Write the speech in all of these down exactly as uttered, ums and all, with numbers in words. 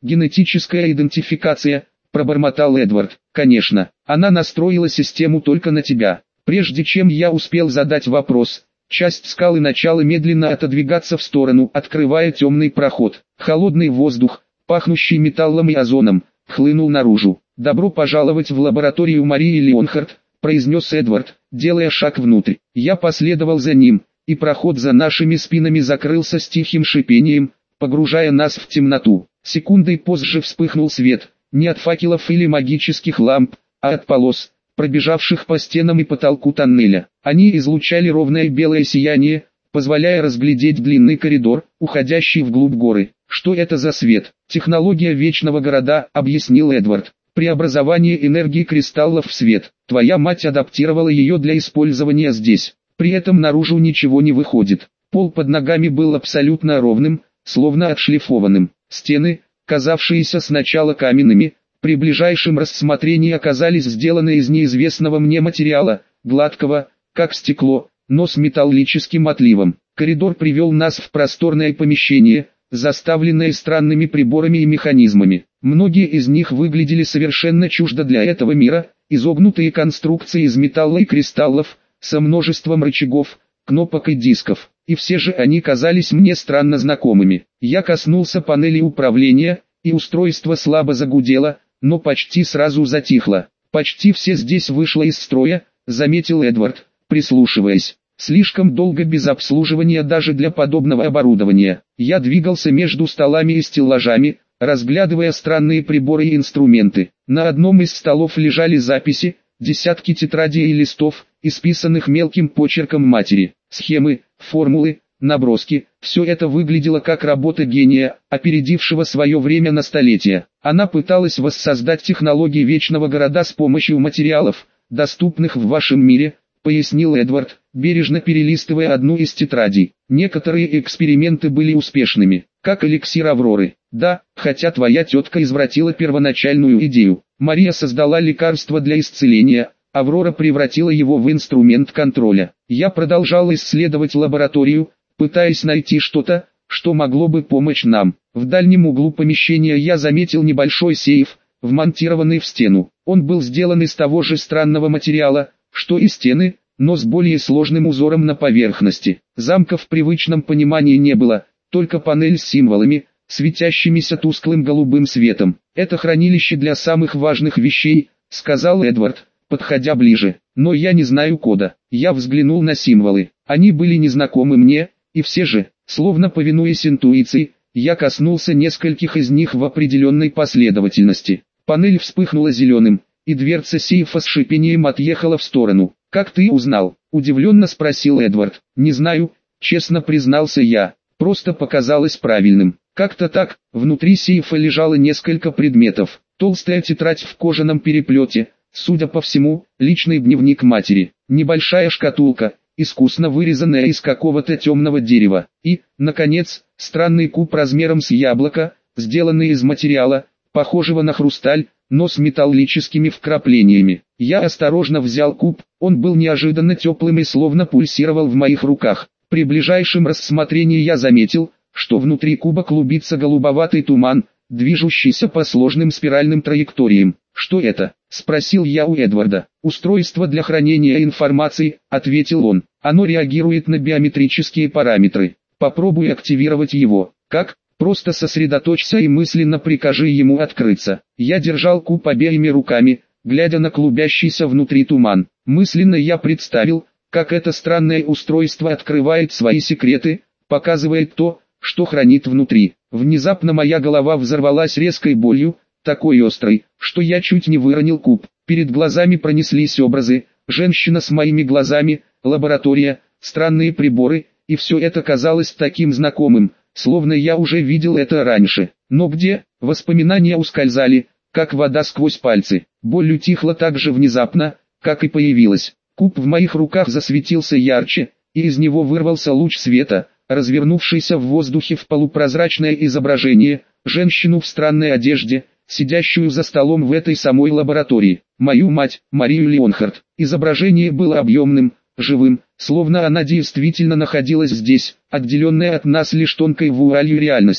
Генетическая идентификация, пробормотал Эдвард. Конечно, она настроила систему только на тебя. Прежде чем я успел задать вопрос, часть скалы начала медленно отодвигаться в сторону, открывая темный проход. Холодный воздух, пахнущий металлом и озоном, хлынул наружу. «Добро пожаловать в лабораторию Марии Леонхард», — произнес Эдвард, делая шаг внутрь. Я последовал за ним, и проход за нашими спинами закрылся с тихим шипением, погружая нас в темноту. Секундой позже вспыхнул свет, не от факелов или магических ламп, а от полос, пробежавших по стенам и потолку тоннеля. Они излучали ровное белое сияние, позволяя разглядеть длинный коридор, уходящий вглубь горы. «Что это за свет?» «Технология Вечного Города», — объяснил Эдвард. «Преобразование энергии кристаллов в свет. Твоя мать адаптировала ее для использования здесь. При этом наружу ничего не выходит». Пол под ногами был абсолютно ровным, словно отшлифованным. Стены, казавшиеся сначала каменными, при ближайшем рассмотрении оказались сделаны из неизвестного мне материала, гладкого, как стекло, но с металлическим отливом. Коридор привел нас в просторное помещение, заставленное странными приборами и механизмами. Многие из них выглядели совершенно чуждо для этого мира, изогнутые конструкции из металла и кристаллов, со множеством рычагов, кнопок и дисков. И все же они казались мне странно знакомыми. Я коснулся панели управления, и устройство слабо загудело, но почти сразу затихло. «Почти все здесь вышло из строя», — заметил Эдвард, прислушиваясь. «Слишком долго без обслуживания даже для подобного оборудования». Я двигался между столами и стеллажами, разглядывая странные приборы и инструменты. На одном из столов лежали записи, десятки тетрадей и листов, исписанных мелким почерком матери. Схемы, формулы, наброски – все это выглядело как работа гения, опередившего свое время на столетия. Она пыталась воссоздать технологии Вечного Города с помощью материалов, доступных в вашем мире, пояснил Эдвард, бережно перелистывая одну из тетрадей. Некоторые эксперименты были успешными, как эликсир Авроры. Да, хотя твоя тетка извратила первоначальную идею. Мария создала лекарство для исцеления, Аврора превратила его в инструмент контроля. Я продолжал исследовать лабораторию, пытаясь найти что-то, что могло бы помочь нам. В дальнем углу помещения я заметил небольшой сейф, вмонтированный в стену. Он был сделан из того же странного материала, что и стены, но с более сложным узором на поверхности. Замка в привычном понимании не было, только панель с символами, светящимися тусклым голубым светом. «Это хранилище для самых важных вещей», — сказал Эдвард, подходя ближе. «Но я не знаю кода». Я взглянул на символы. Они были незнакомы мне, и все же, словно повинуясь интуиции, я коснулся нескольких из них в определенной последовательности. Панель вспыхнула зеленым, и дверца сейфа с шипением отъехала в сторону. «Как ты узнал?» – удивленно спросил Эдвард. «Не знаю», – честно признался я. «Просто показалось правильным». Как-то так, внутри сейфа лежало несколько предметов. Толстая тетрадь в кожаном переплете, судя по всему, личный дневник матери. Небольшая шкатулка, искусно вырезанная из какого-то темного дерева. И, наконец, странный куб размером с яблоко, сделанный из материала, похожего на хрусталь, но с металлическими вкраплениями. Я осторожно взял куб, он был неожиданно теплым и словно пульсировал в моих руках. При ближайшем рассмотрении я заметил, что внутри куба клубится голубоватый туман, движущийся по сложным спиральным траекториям. «Что это?» – спросил я у Эдварда. «Устройство для хранения информации», – ответил он. «Оно реагирует на биометрические параметры. Попробуй активировать его». «Как?» «Просто сосредоточься и мысленно прикажи ему открыться». Я держал куб обеими руками, глядя на клубящийся внутри туман. Мысленно я представил, как это странное устройство открывает свои секреты, показывает то, что хранит внутри. Внезапно моя голова взорвалась резкой болью, такой острой, что я чуть не выронил куб. Перед глазами пронеслись образы, женщина с моими глазами, лаборатория, странные приборы, и все это казалось таким знакомым, словно я уже видел это раньше. Но где? Воспоминания ускользали, как вода сквозь пальцы. Боль утихла так же внезапно, как и появилась. Куб в моих руках засветился ярче, и из него вырвался луч света, развернувшийся в воздухе в полупрозрачное изображение, женщину в странной одежде, сидящую за столом в этой самой лаборатории. Мою мать, Марию Леонхард. Изображение было объемным, живым, словно она действительно находилась здесь, отделенная от нас лишь тонкой вуалью реальности.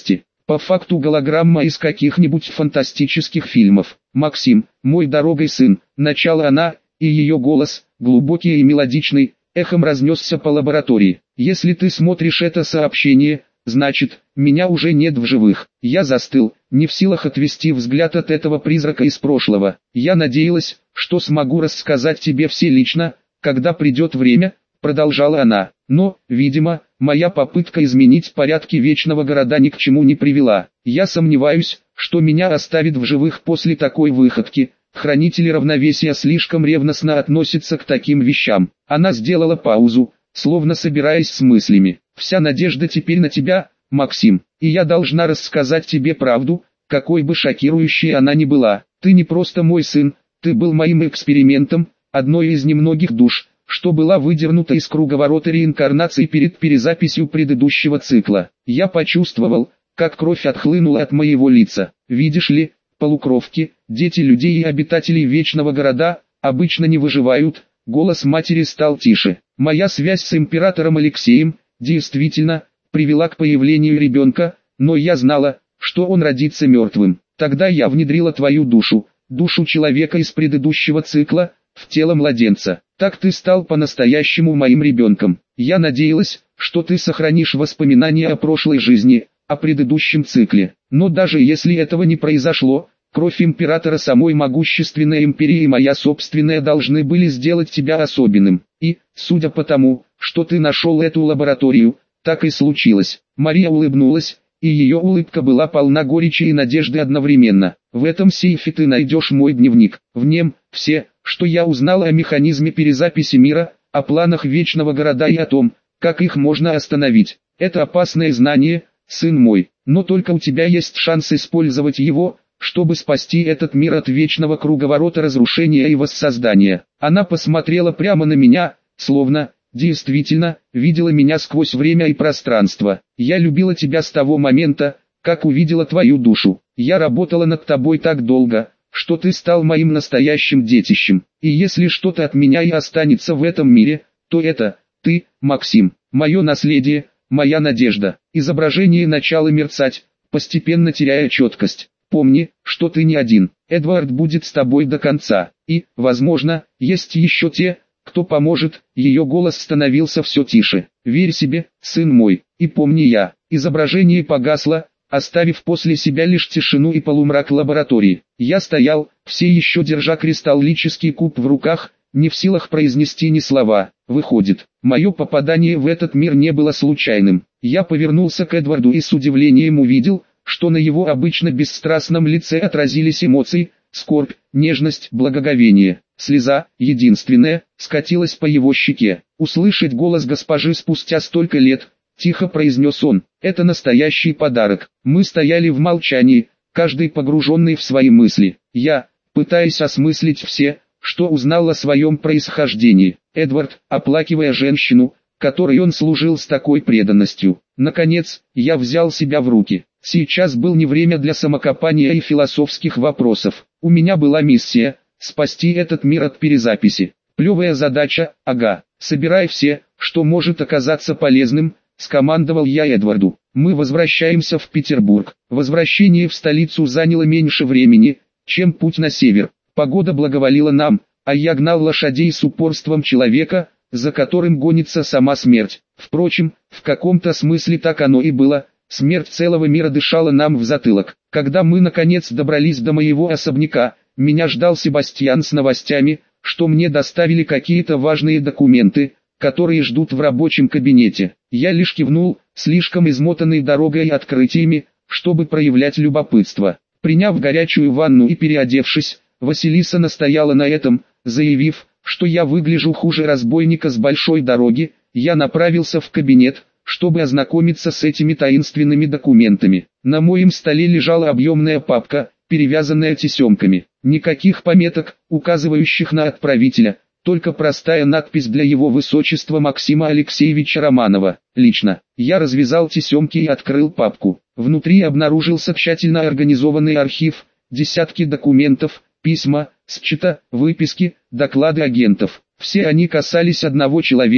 По факту голограмма из каких-нибудь фантастических фильмов. «Максим, мой дорогой сын», начала она, и ее голос, глубокий и мелодичный, эхом разнесся по лаборатории. «Если ты смотришь это сообщение, значит, меня уже нет в живых». Я застыл, не в силах отвести взгляд от этого призрака из прошлого. «Я надеялась, что смогу рассказать тебе все лично, когда придет время», продолжала она. «Но, видимо, моя попытка изменить порядки Вечного Города ни к чему не привела. Я сомневаюсь, что меня оставит в живых после такой выходки. Хранители равновесия слишком ревностно относятся к таким вещам». Она сделала паузу, словно собираясь с мыслями. «Вся надежда теперь на тебя, Максим, и я должна рассказать тебе правду, какой бы шокирующей она ни была. Ты не просто мой сын, ты был моим экспериментом, одной из немногих душ, что была выдернута из круговорота реинкарнации перед перезаписью предыдущего цикла. Я почувствовал, как кровь отхлынула от моего лица. Видишь ли, полукровки, дети людей и обитателей Вечного Города, обычно не выживают». Голос матери стал тише. «Моя связь с императором Алексеем, действительно, привела к появлению ребенка, но я знала, что он родится мертвым. Тогда я внедрила твою душу, душу человека из предыдущего цикла, в тело младенца. Так ты стал по-настоящему моим ребенком. Я надеялась, что ты сохранишь воспоминания о прошлой жизни, о предыдущем цикле. Но даже если этого не произошло, кровь императора самой могущественной империи и моя собственная должны были сделать тебя особенным. И, судя по тому, что ты нашел эту лабораторию, так и случилось». Мария улыбнулась, и ее улыбка была полна горечи и надежды одновременно. «В этом сейфе ты найдешь мой дневник. В нем все, что я узнала о механизме перезаписи мира, о планах Вечного Города и о том, как их можно остановить. Это опасное знание, сын мой, но только у тебя есть шанс использовать его, чтобы спасти этот мир от вечного круговорота разрушения и воссоздания». Она посмотрела прямо на меня, словно, действительно, видела меня сквозь время и пространство. «Я любила тебя с того момента, как увидела твою душу. Я работала над тобой так долго, что ты стал моим настоящим детищем. И если что-то от меня и останется в этом мире, то это ты, Максим, мое наследие, моя надежда». Изображение начало мерцать, постепенно теряя четкость. «Помни, что ты не один. Эдвард будет с тобой до конца. И, возможно, есть еще те, кто поможет». Ее голос становился все тише. «Верь себе, сын мой, и помни я». Изображение погасло, оставив после себя лишь тишину и полумрак лаборатории. Я стоял, все еще держа кристаллический куб в руках, не в силах произнести ни слова. Выходит, мое попадание в этот мир не было случайным. Я повернулся к Эдварду и с удивлением увидел, что на его обычно бесстрастном лице отразились эмоции, скорбь, нежность, благоговение. Слеза, единственная, скатилась по его щеке. «Услышать голос госпожи спустя столько лет», — тихо произнес он, — «это настоящий подарок». Мы стояли в молчании, каждый погруженный в свои мысли. Я, пытаясь осмыслить все, что узнал о своем происхождении. Эдвард, оплакивая женщину, которой он служил с такой преданностью. Наконец, я взял себя в руки. Сейчас был не время для самокопания и философских вопросов. У меня была миссия — спасти этот мир от перезаписи. Плевая задача, ага. «Собирай все, что может оказаться полезным», — скомандовал я Эдварду. «Мы возвращаемся в Петербург». Возвращение в столицу заняло меньше времени, чем путь на север. Погода благоволила нам, а я гнал лошадей с упорством человека, за которым гонится сама смерть. Впрочем, в каком-то смысле так оно и было. Смерть целого мира дышала нам в затылок. Когда мы наконец добрались до моего особняка, меня ждал Себастьян с новостями, что мне доставили какие-то важные документы, которые ждут в рабочем кабинете. Я лишь кивнул, слишком измотанный дорогой и открытиями, чтобы проявлять любопытство. Приняв горячую ванну и переодевшись, Василиса настояла на этом, заявив, что я выгляжу хуже разбойника с большой дороги. Я направился в кабинет, чтобы ознакомиться с этими таинственными документами. На моем столе лежала объемная папка, перевязанная тесемками. Никаких пометок, указывающих на отправителя, только простая надпись для его высочества Максима Алексеевича Романова. Лично. Я развязал тесемки и открыл папку. Внутри обнаружился тщательно организованный архив, десятки документов, письма, счета, выписки, доклады агентов. Все они касались одного человека,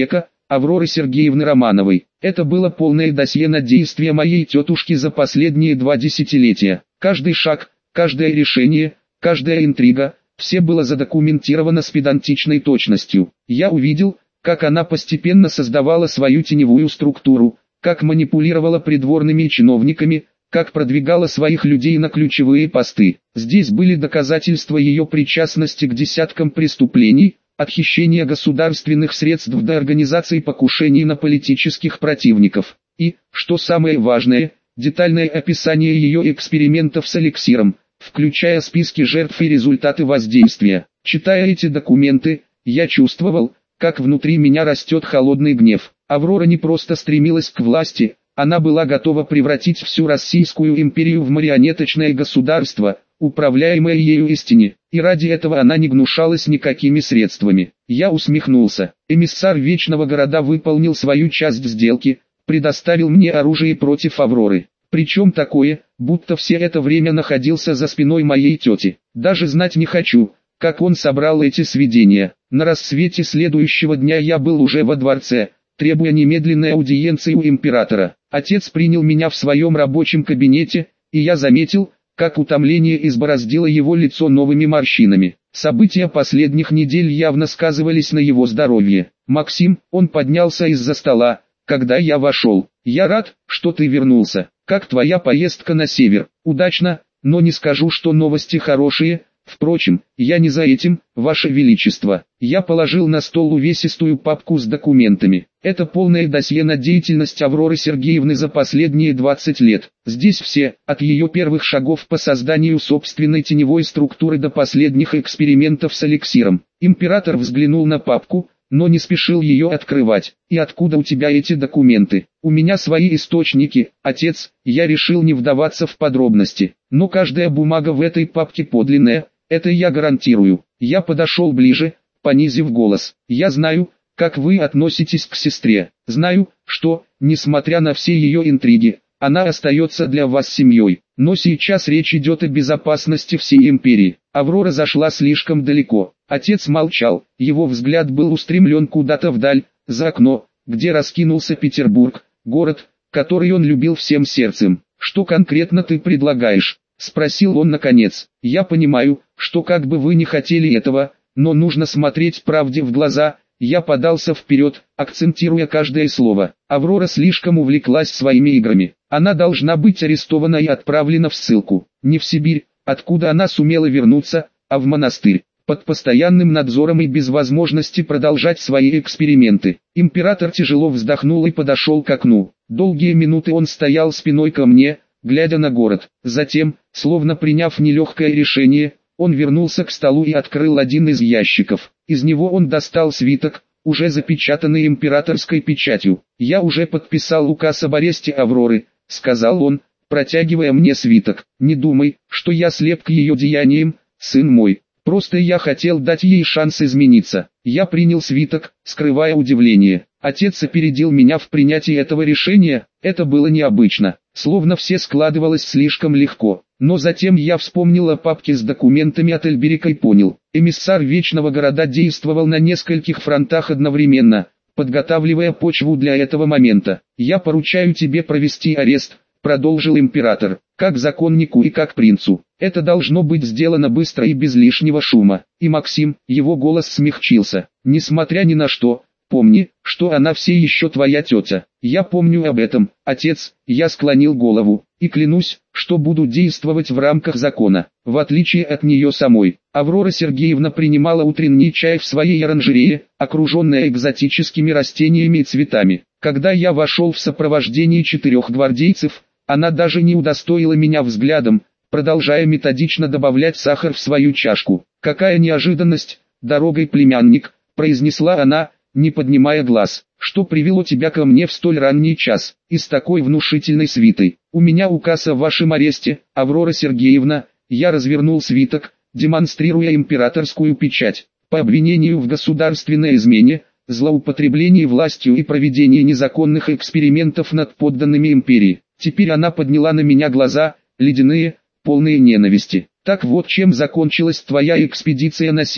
Авроры Сергеевны Романовой. Это было полное досье на действия моей тетушки за последние два десятилетия. Каждый шаг, каждое решение, каждая интрига, все было задокументировано с педантичной точностью. Я увидел, как она постепенно создавала свою теневую структуру, как манипулировала придворными чиновниками, как продвигала своих людей на ключевые посты. Здесь были доказательства ее причастности к десяткам преступлений, от хищения государственных средств до организации покушений на политических противников. И, что самое важное, детальное описание ее экспериментов с эликсиром, включая списки жертв и результаты воздействия. Читая эти документы, я чувствовал, как внутри меня растет холодный гнев. Аврора не просто стремилась к власти, она была готова превратить всю Российскую империю в марионеточное государство, управляемое ею истине, и ради этого она не гнушалась никакими средствами. Я усмехнулся. Эмиссар Вечного Города выполнил свою часть сделки, предоставил мне оружие против Авроры. Причем такое, будто все это время находился за спиной моей тети. Даже знать не хочу, как он собрал эти сведения. На рассвете следующего дня я был уже во дворце, требуя немедленной аудиенции у императора. Отец принял меня в своем рабочем кабинете, и я заметил, как утомление избороздило его лицо новыми морщинами. События последних недель явно сказывались на его здоровье. «Максим», он поднялся из-за стола, когда я вошел. «Я рад, что ты вернулся. Как твоя поездка на север?» «Удачно, но не скажу, что новости хорошие. Впрочем, я не за этим, Ваше Величество». Я положил на стол увесистую папку с документами. Это полное досье на деятельность Авроры Сергеевны за последние двадцать лет. Здесь все, от ее первых шагов по созданию собственной теневой структуры до последних экспериментов с эликсиром. Император взглянул на папку, но не спешил ее открывать. «И откуда у тебя эти документы?» «У меня свои источники, отец». Я решил не вдаваться в подробности. «Но каждая бумага в этой папке подлинная, это я гарантирую». Я подошел ближе, понизив голос. «Я знаю, как вы относитесь к сестре. Знаю, что, несмотря на все ее интриги, она остается для вас семьей. Но сейчас речь идет о безопасности всей империи». Аврора зашла слишком далеко. Отец молчал, его взгляд был устремлен куда-то вдаль, за окно, где раскинулся Петербург, город, который он любил всем сердцем. «Что конкретно ты предлагаешь?» — спросил он наконец. «Я понимаю, что как бы вы не хотели этого, но нужно смотреть правде в глаза». Я подался вперед, акцентируя каждое слово. Аврора слишком увлеклась своими играми. Она должна быть арестована и отправлена в ссылку. Не в Сибирь, откуда она сумела вернуться, а в монастырь, под постоянным надзором и без возможности продолжать свои эксперименты. Император тяжело вздохнул и подошел к окну. Долгие минуты он стоял спиной ко мне, глядя на город. Затем, словно приняв нелегкое решение, он вернулся к столу и открыл один из ящиков. Из него он достал свиток, уже запечатанный императорской печатью. «Я уже подписал указ об аресте Авроры», — сказал он, протягивая мне свиток. «Не думай, что я слеп к ее деяниям, сын мой. Просто я хотел дать ей шанс измениться». Я принял свиток, скрывая удивление. Отец опередил меня в принятии этого решения. Это было необычно, словно все складывалось слишком легко. Но затем я вспомнил о папке с документами от Эльберика и понял. Эмиссар Вечного Города действовал на нескольких фронтах одновременно, подготавливая почву для этого момента. «Я поручаю тебе провести арест», — продолжил император, — «как законнику и как принцу. Это должно быть сделано быстро и без лишнего шума». И Максим, его голос смягчился. «Несмотря ни на что, помни, что она все еще твоя тетя». «Я помню об этом, отец», — я склонил голову, — «и клянусь, что буду действовать в рамках закона». В отличие от нее самой, Аврора Сергеевна принимала утренний чай в своей оранжерее, окруженная экзотическими растениями и цветами. Когда я вошел в сопровождении четырех гвардейцев, она даже не удостоила меня взглядом, продолжая методично добавлять сахар в свою чашку. «Какая неожиданность, дорогой племянник», — произнесла она, не поднимая глаз. «Что привело тебя ко мне в столь ранний час, и с такой внушительной свитой?» «У меня указ о вашем аресте, Аврора Сергеевна». Я развернул свиток, демонстрируя императорскую печать. «По обвинению в государственной измене, злоупотреблении властью и проведении незаконных экспериментов над подданными империи». Теперь она подняла на меня глаза, ледяные, полные ненависти. «Так вот чем закончилась твоя экспедиция на север»,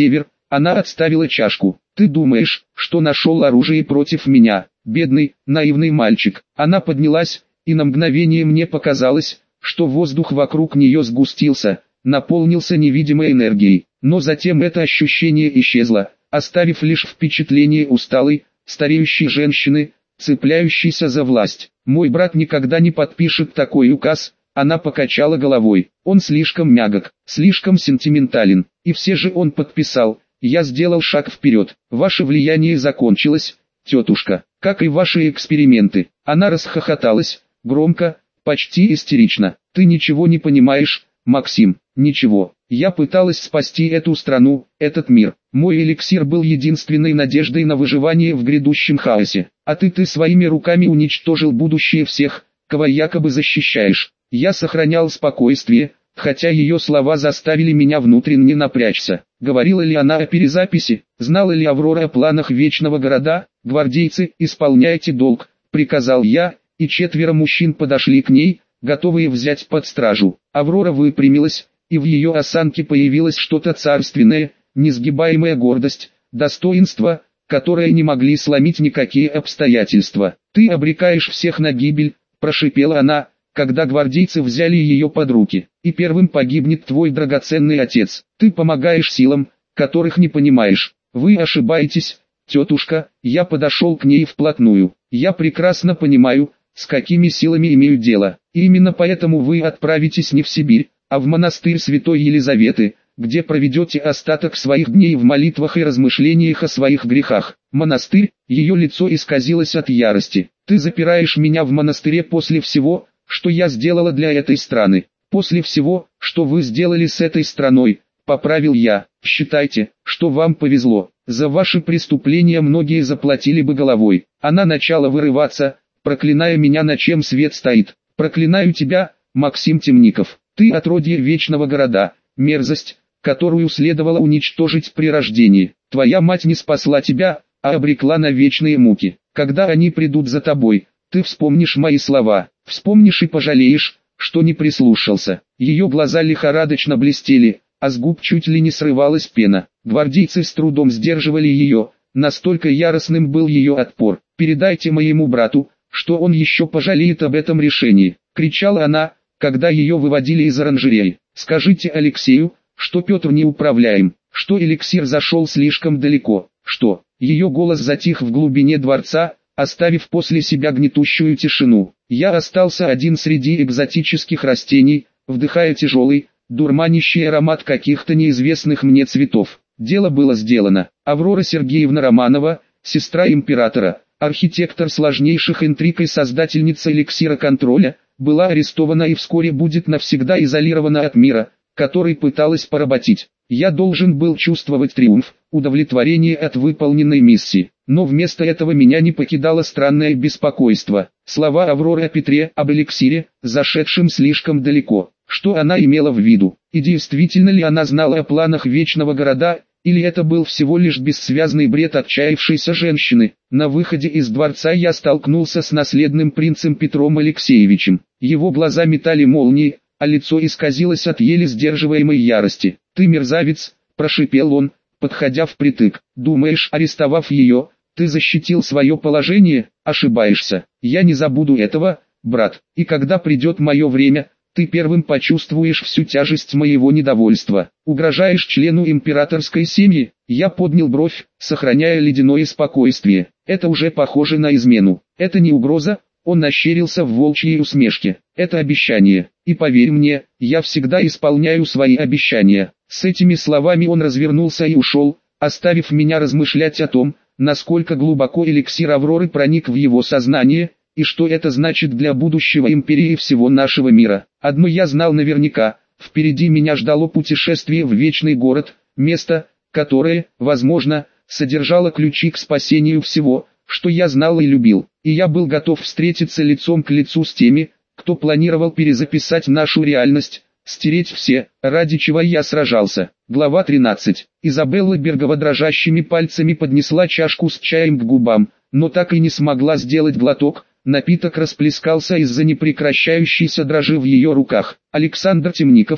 Она отставила чашку. «Ты думаешь, что нашел оружие против меня, бедный, наивный мальчик?» Она поднялась, и на мгновение мне показалось, что воздух вокруг нее сгустился, наполнился невидимой энергией. Но затем это ощущение исчезло, оставив лишь впечатление усталой, стареющей женщины, цепляющейся за власть. «Мой брат никогда не подпишет такой указ». Она покачала головой. «Он слишком мягок, слишком сентиментален. И все же он подписал». Я сделал шаг вперед. «Ваше влияние закончилось, тетушка, как и ваши эксперименты». Она расхохоталась, громко, почти истерично. «Ты ничего не понимаешь, Максим, ничего. Я пыталась спасти эту страну, этот мир. Мой эликсир был единственной надеждой на выживание в грядущем хаосе. А ты ты своими руками уничтожил будущее всех, кого якобы защищаешь». Я сохранял спокойствие, хотя ее слова заставили меня внутренне напрячься. Говорила ли она о перезаписи? Знала ли Аврора о планах Вечного Города? «Гвардейцы, исполняйте долг», — приказал я, и четверо мужчин подошли к ней, готовые взять под стражу. Аврора выпрямилась, и в ее осанке появилось что-то царственное, несгибаемая гордость, достоинство, которое не могли сломить никакие обстоятельства. «Ты обрекаешь всех на гибель», — прошипела она, когда гвардейцы взяли ее под руки. «И первым погибнет твой драгоценный отец. Ты помогаешь силам, которых не понимаешь. Вы ошибаетесь, тетушка». Я подошел к ней вплотную. «Я прекрасно понимаю, с какими силами имею дело. И именно поэтому вы отправитесь не в Сибирь, а в монастырь Святой Елизаветы, где проведете остаток своих дней в молитвах и размышлениях о своих грехах». «Монастырь?» Ее лицо исказилось от ярости. «Ты запираешь меня в монастыре после всего, что я сделала для этой страны, после всего, что вы сделали с этой страной», — поправил я. «Считайте, что вам повезло. За ваши преступления многие заплатили бы головой». Она начала вырываться, проклиная меня, на чем свет стоит. «Проклинаю тебя, Максим Темников. Ты отродье Вечного Города, мерзость, которую следовало уничтожить при рождении. Твоя мать не спасла тебя, а обрекла на вечные муки. Когда они придут за тобой, ты вспомнишь мои слова, вспомнишь и пожалеешь, что не прислушался». Ее глаза лихорадочно блестели, а с губ чуть ли не срывалась пена. Гвардейцы с трудом сдерживали ее, настолько яростным был ее отпор. «Передайте моему брату, что он еще пожалеет об этом решении», — кричала она, когда ее выводили из оранжереи. «Скажите Алексею, что Петр неуправляем, что эликсир зашел слишком далеко, что...» Ее голос затих в глубине дворца, оставив после себя гнетущую тишину. Я остался один среди экзотических растений, вдыхая тяжелый, дурманящий аромат каких-то неизвестных мне цветов. Дело было сделано. Аврора Сергеевна Романова, сестра императора, архитектор сложнейших интриг и создательница эликсира контроля, была арестована и вскоре будет навсегда изолирована от мира, который пыталась поработить. Я должен был чувствовать триумф, удовлетворение от выполненной миссии, но вместо этого меня не покидало странное беспокойство. Слова Авроры о Петре, об эликсире, зашедшем слишком далеко. Что она имела в виду? И действительно ли она знала о планах Вечного Города, или это был всего лишь бессвязный бред отчаявшейся женщины? На выходе из дворца я столкнулся с наследным принцем Петром Алексеевичем. Его глаза метали молнии, а лицо исказилось от еле сдерживаемой ярости. «Ты мерзавец», – прошипел он, подходя впритык. «Думаешь, арестовав ее, ты защитил свое положение? Ошибаешься. Я не забуду этого, брат, и когда придет мое время, ты первым почувствуешь всю тяжесть моего недовольства. Угрожаешь члену императорской семьи?» Я поднял бровь, сохраняя ледяное спокойствие. «Это уже похоже на измену. Это не угроза». Он ощерился в волчьей усмешке. «Это обещание. И поверь мне, я всегда исполняю свои обещания». С этими словами он развернулся и ушел, оставив меня размышлять о том, насколько глубоко эликсир Авроры проник в его сознание, и что это значит для будущего империи и всего нашего мира. Одно я знал наверняка: впереди меня ждало путешествие в Вечный Город, место, которое, возможно, содержало ключи к спасению всего, что я знал и любил. И я был готов встретиться лицом к лицу с теми, кто планировал перезаписать нашу реальность, стереть все, ради чего я сражался. Глава тринадцать. Изабелла Бергова дрожащими пальцами поднесла чашку с чаем к губам, но так и не смогла сделать глоток. Напиток расплескался из-за непрекращающейся дрожи в ее руках. Александр Темников,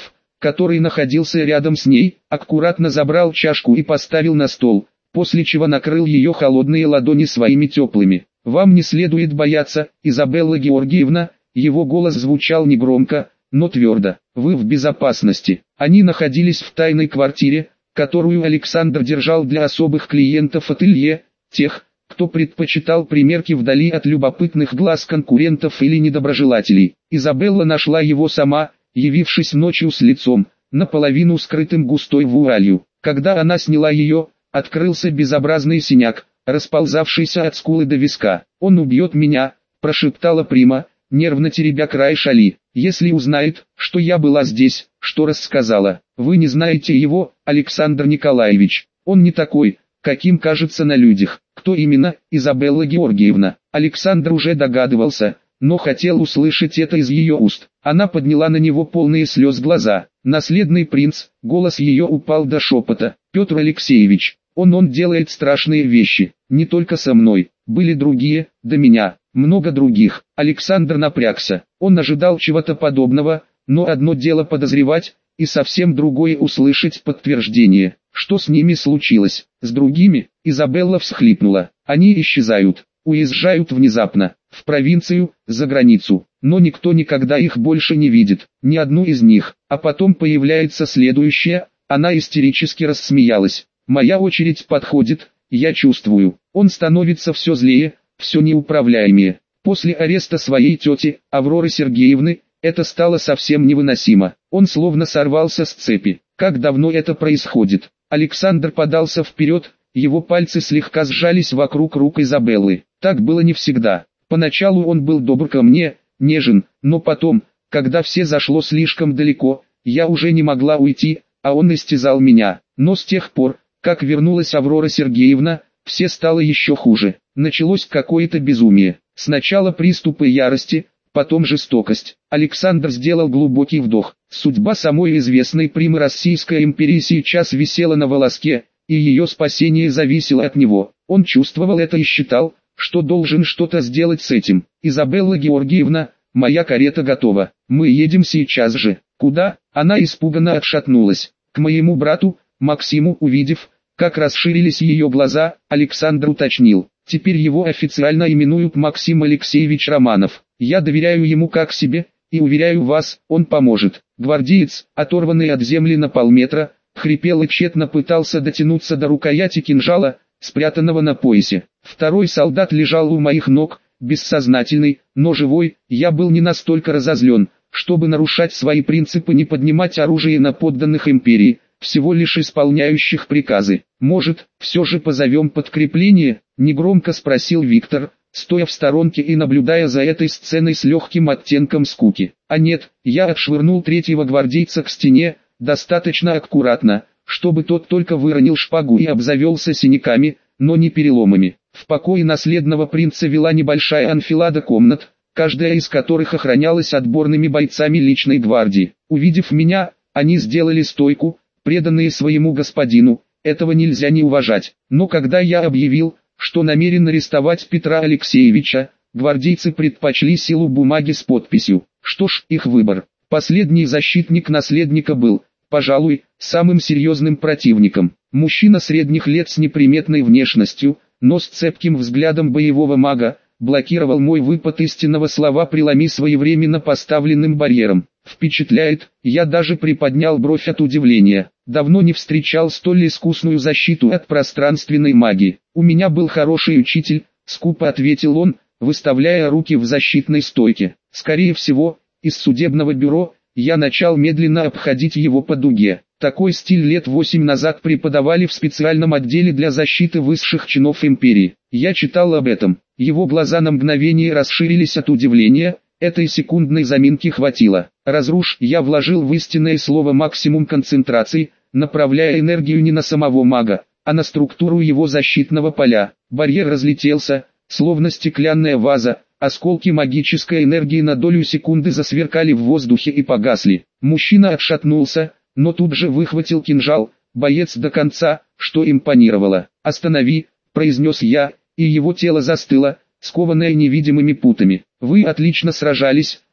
который находился рядом с ней, аккуратно забрал чашку и поставил на стол, после чего накрыл ее холодные ладони своими теплыми. «Вам не следует бояться, Изабелла Георгиевна», его голос звучал негромко, но твердо. «Вы в безопасности». Они находились в тайной квартире, которую Александр держал для особых клиентов ателье, тех, кто предпочитал примерки вдали от любопытных глаз конкурентов или недоброжелателей. Изабелла нашла его сама, явившись ночью с лицом, наполовину скрытым густой вуалью. Когда она сняла ее, открылся безобразный синяк, расползавшийся от скулы до виска. «Он убьет меня», – прошептала Прима, нервно теребя край шали. «Если узнает, что я была здесь, что рассказала. Вы не знаете его, Александр Николаевич. Он не такой, каким кажется на людях». «Кто именно, Изабелла Георгиевна?» Александр уже догадывался, но хотел услышать это из ее уст. Она подняла на него полные слез глаза. «Наследный принц», голос ее упал до шепота. «Петр Алексеевич, он он делает страшные вещи, не только со мной, были другие, до меня, много других». Александр напрягся, он ожидал чего-то подобного, но одно дело подозревать, и совсем другое услышать подтверждение. Что с ними случилось? С другими? Изабелла всхлипнула. Они исчезают, уезжают внезапно, в провинцию, за границу, но никто никогда их больше не видит, ни одну из них, а потом появляется следующая. Она истерически рассмеялась. «Моя очередь подходит, я чувствую». Он становится все злее, все неуправляемее. После ареста своей тети, Авроры Сергеевны, это стало совсем невыносимо. Он словно сорвался с цепи. Как давно это происходит? Александр подался вперед, его пальцы слегка сжались вокруг рук Изабеллы. Так было не всегда. Поначалу он был добр ко мне, нежен, но потом, когда все зашло слишком далеко, я уже не могла уйти, а он истязал меня. Но с тех пор, как вернулась Аврора Сергеевна, все стало еще хуже. Началось какое-то безумие. Сначала приступы ярости, потом жестокость. Александр сделал глубокий вдох. Судьба самой известной Примы Российской империи сейчас висела на волоске, и ее спасение зависело от него. Он чувствовал это и считал, что должен что-то сделать с этим. «Изабелла Георгиевна, моя карета готова. Мы едем сейчас же». «Куда?» Она испуганно отшатнулась. «К моему брату, Максиму». Увидев, как расширились ее глаза, Александр уточнил. «Теперь его официально именуют Максим Алексеевич Романов. Я доверяю ему как себе, и уверяю вас, он поможет». Гвардеец, оторванный от земли на полметра, хрипел и тщетно пытался дотянуться до рукояти кинжала, спрятанного на поясе. Второй солдат лежал у моих ног, бессознательный, но живой. Я был не настолько разозлен, чтобы нарушать свои принципы, не поднимать оружие на подданных империи, всего лишь исполняющих приказы. «Может, все же позовем подкрепление?» – негромко спросил Виктор, стоя в сторонке и наблюдая за этой сценой с легким оттенком скуки. «А нет», я отшвырнул третьего гвардейца к стене, достаточно аккуратно, чтобы тот только выронил шпагу и обзавелся синяками, но не переломами. В покое наследного принца вела небольшая анфилада комнат, каждая из которых охранялась отборными бойцами личной гвардии. Увидев меня, они сделали стойку, преданные своему господину. Этого нельзя не уважать. Но когда я объявил, что намерен арестовать Петра Алексеевича, гвардейцы предпочли силу бумаги с подписью. Что ж, их выбор. Последний защитник наследника был, пожалуй, самым серьезным противником. Мужчина средних лет с неприметной внешностью, но с цепким взглядом боевого мага, блокировал мой выпад истинного слова «преломи» своевременно поставленным барьером. Впечатляет, я даже приподнял бровь от удивления. Давно не встречал столь искусную защиту от пространственной магии. «У меня был хороший учитель», — скупо ответил он, выставляя руки в защитной стойке. «Скорее всего, из судебного бюро». Я начал медленно обходить его по дуге. Такой стиль лет восемь назад преподавали в специальном отделе для защиты высших чинов империи. Я читал об этом. Его глаза на мгновение расширились от удивления. Этой секундной заминки хватило. «Разрушь». Я вложил в истинное слово максимум концентрации, направляя энергию не на самого мага, а на структуру его защитного поля. Барьер разлетелся, словно стеклянная ваза. Осколки магической энергии на долю секунды засверкали в воздухе и погасли. Мужчина отшатнулся, но тут же выхватил кинжал. Боец до конца, что импонировало. «Останови», — произнес я, и его тело застыло, скованное невидимыми путами. «Вы отлично сражались,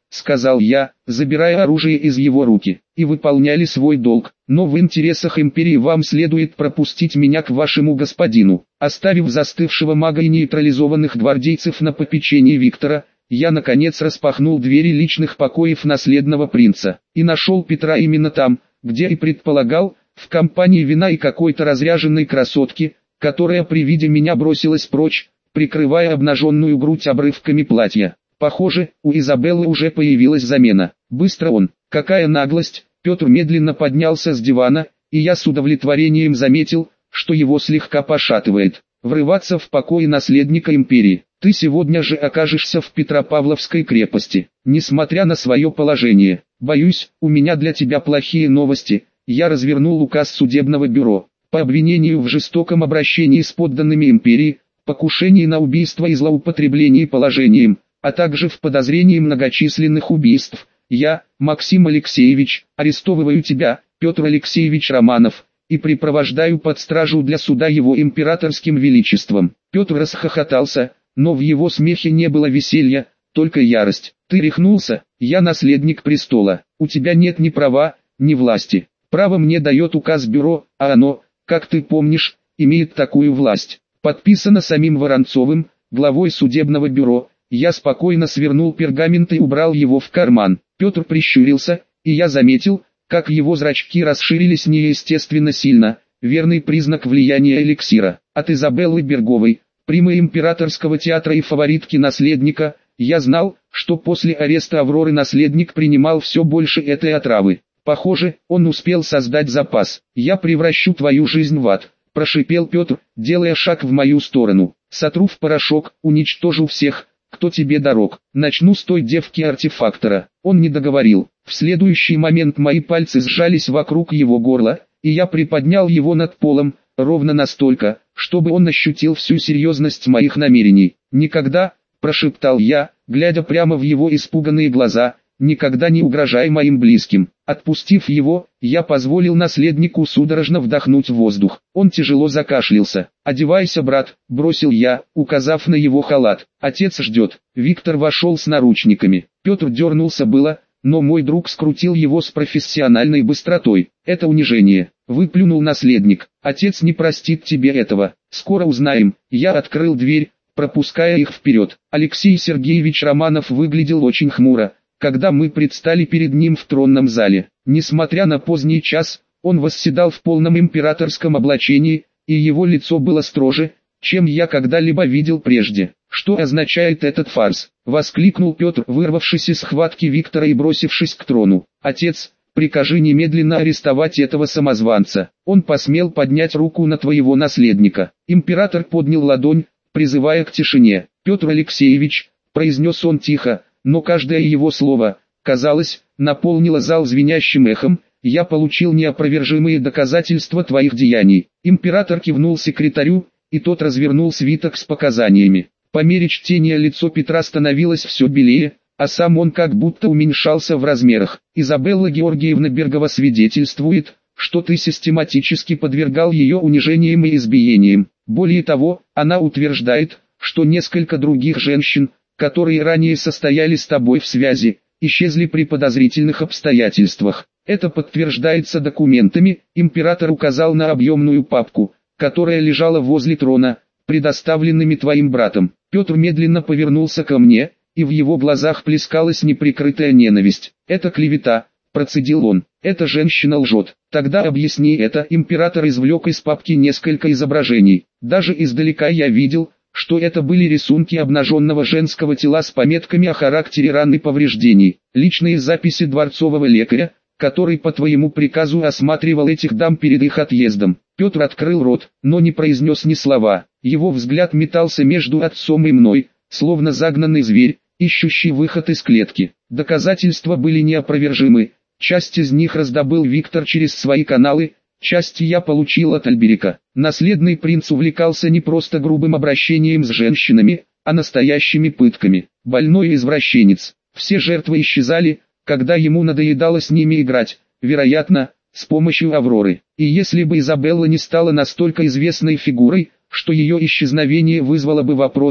сказал я, забирая оружие из его руки, и выполняли свой долг, но в интересах империи вам следует пропустить меня к вашему господину. Оставив застывшего мага и нейтрализованных гвардейцев на попечении Виктора, я наконец распахнул двери личных покоев наследного принца, и нашел Петра именно там, где и предполагал, в компании вина и какой-то разряженной красотки, которая при виде меня бросилась прочь, прикрывая обнаженную грудь обрывками платья. Похоже, у Изабеллы уже появилась замена. Быстро он, какая наглость! Петр медленно поднялся с дивана, и я с удовлетворением заметил, что его слегка пошатывает. Врываться в покои наследника империи. Ты сегодня же окажешься в Петропавловской крепости, несмотря на свое положение. Боюсь, у меня для тебя плохие новости. Я развернул указ судебного бюро. По обвинению в жестоком обращении с подданными империи, покушении на убийство и злоупотреблении положением, а также в подозрении многочисленных убийств, я, Максим Алексеевич, арестовываю тебя, Петр Алексеевич Романов, и припровождаю под стражу для суда его императорским величеством. Петр расхохотался, но в его смехе не было веселья, только ярость. Ты рехнулся, я наследник престола, у тебя нет ни права, ни власти. Право мне дает указ бюро, а оно, как ты помнишь, имеет такую власть. Подписано самим Воронцовым, главой судебного бюро. Я спокойно свернул пергамент и убрал его в карман. Петр прищурился, и я заметил, как его зрачки расширились неестественно сильно, верный признак влияния эликсира. От Изабеллы Берговой, примы императорского театра и фаворитки наследника, я знал, что после ареста Авроры наследник принимал все больше этой отравы. Похоже, он успел создать запас. «Я превращу твою жизнь в ад», – прошипел Петр, делая шаг в мою сторону. «Сотру в порошок, уничтожу всех, кто тебе дорог. Начну с той девки-артефактора». Он не договорил. В следующий момент мои пальцы сжались вокруг его горла, и я приподнял его над полом, ровно настолько, чтобы он ощутил всю серьезность моих намерений. «Никогда», – прошептал я, глядя прямо в его испуганные глаза, – «никогда не угрожай моим близким». Отпустив его, я позволил наследнику судорожно вдохнуть воздух. Он тяжело закашлялся. «Одевайся, брат», – бросил я, указав на его халат. «Отец ждет». Виктор вошел с наручниками. Петр дернулся было, но мой друг скрутил его с профессиональной быстротой. «Это унижение», – выплюнул наследник. «Отец не простит тебе этого. Скоро узнаем». Я открыл дверь, пропуская их вперед. Алексей Сергеевич Романов выглядел очень хмуро, когда мы предстали перед ним в тронном зале. Несмотря на поздний час, он восседал в полном императорском облачении, и его лицо было строже, чем я когда-либо видел прежде. «Что означает этот фарс?» – воскликнул Петр, вырвавшись из схватки Виктора и бросившись к трону. «Отец, прикажи немедленно арестовать этого самозванца. Он посмел поднять руку на твоего наследника». Император поднял ладонь, призывая к тишине. «Петр Алексеевич», – произнес он тихо, но каждое его слово, казалось, наполнило зал звенящим эхом. «Я получил неопровержимые доказательства твоих деяний». Император кивнул секретарю, и тот развернул свиток с показаниями. По мере чтения лицо Петра становилось все белее, а сам он как будто уменьшался в размерах. «Изабелла Георгиевна Бергова свидетельствует, что ты систематически подвергал ее унижениям и избиениям. Более того, она утверждает, что несколько других женщин, которые ранее состояли с тобой в связи, исчезли при подозрительных обстоятельствах. Это подтверждается документами». Император указал на объемную папку, которая лежала возле трона, предоставленными твоим братом. Петр медленно повернулся ко мне, и в его глазах плескалась неприкрытая ненависть. «Это клевета», – процедил он. «Эта женщина лжет». «Тогда объясни это». Император извлек из папки несколько изображений. Даже издалека я видел, что это были рисунки обнаженного женского тела с пометками о характере ран и повреждений. Личные записи дворцового лекаря, который по твоему приказу осматривал этих дам перед их отъездом. Петр открыл рот, но не произнес ни слова. Его взгляд метался между отцом и мной, словно загнанный зверь, ищущий выход из клетки. Доказательства были неопровержимы. Часть из них раздобыл Виктор через свои каналы, часть я получил от Альберика. Наследный принц увлекался не просто грубым обращением с женщинами, а настоящими пытками. Больной извращенец. Все жертвы исчезали, когда ему надоедало с ними играть, вероятно, с помощью Авроры. И если бы Изабелла не стала настолько известной фигурой, что ее исчезновение вызвало бы вопросы,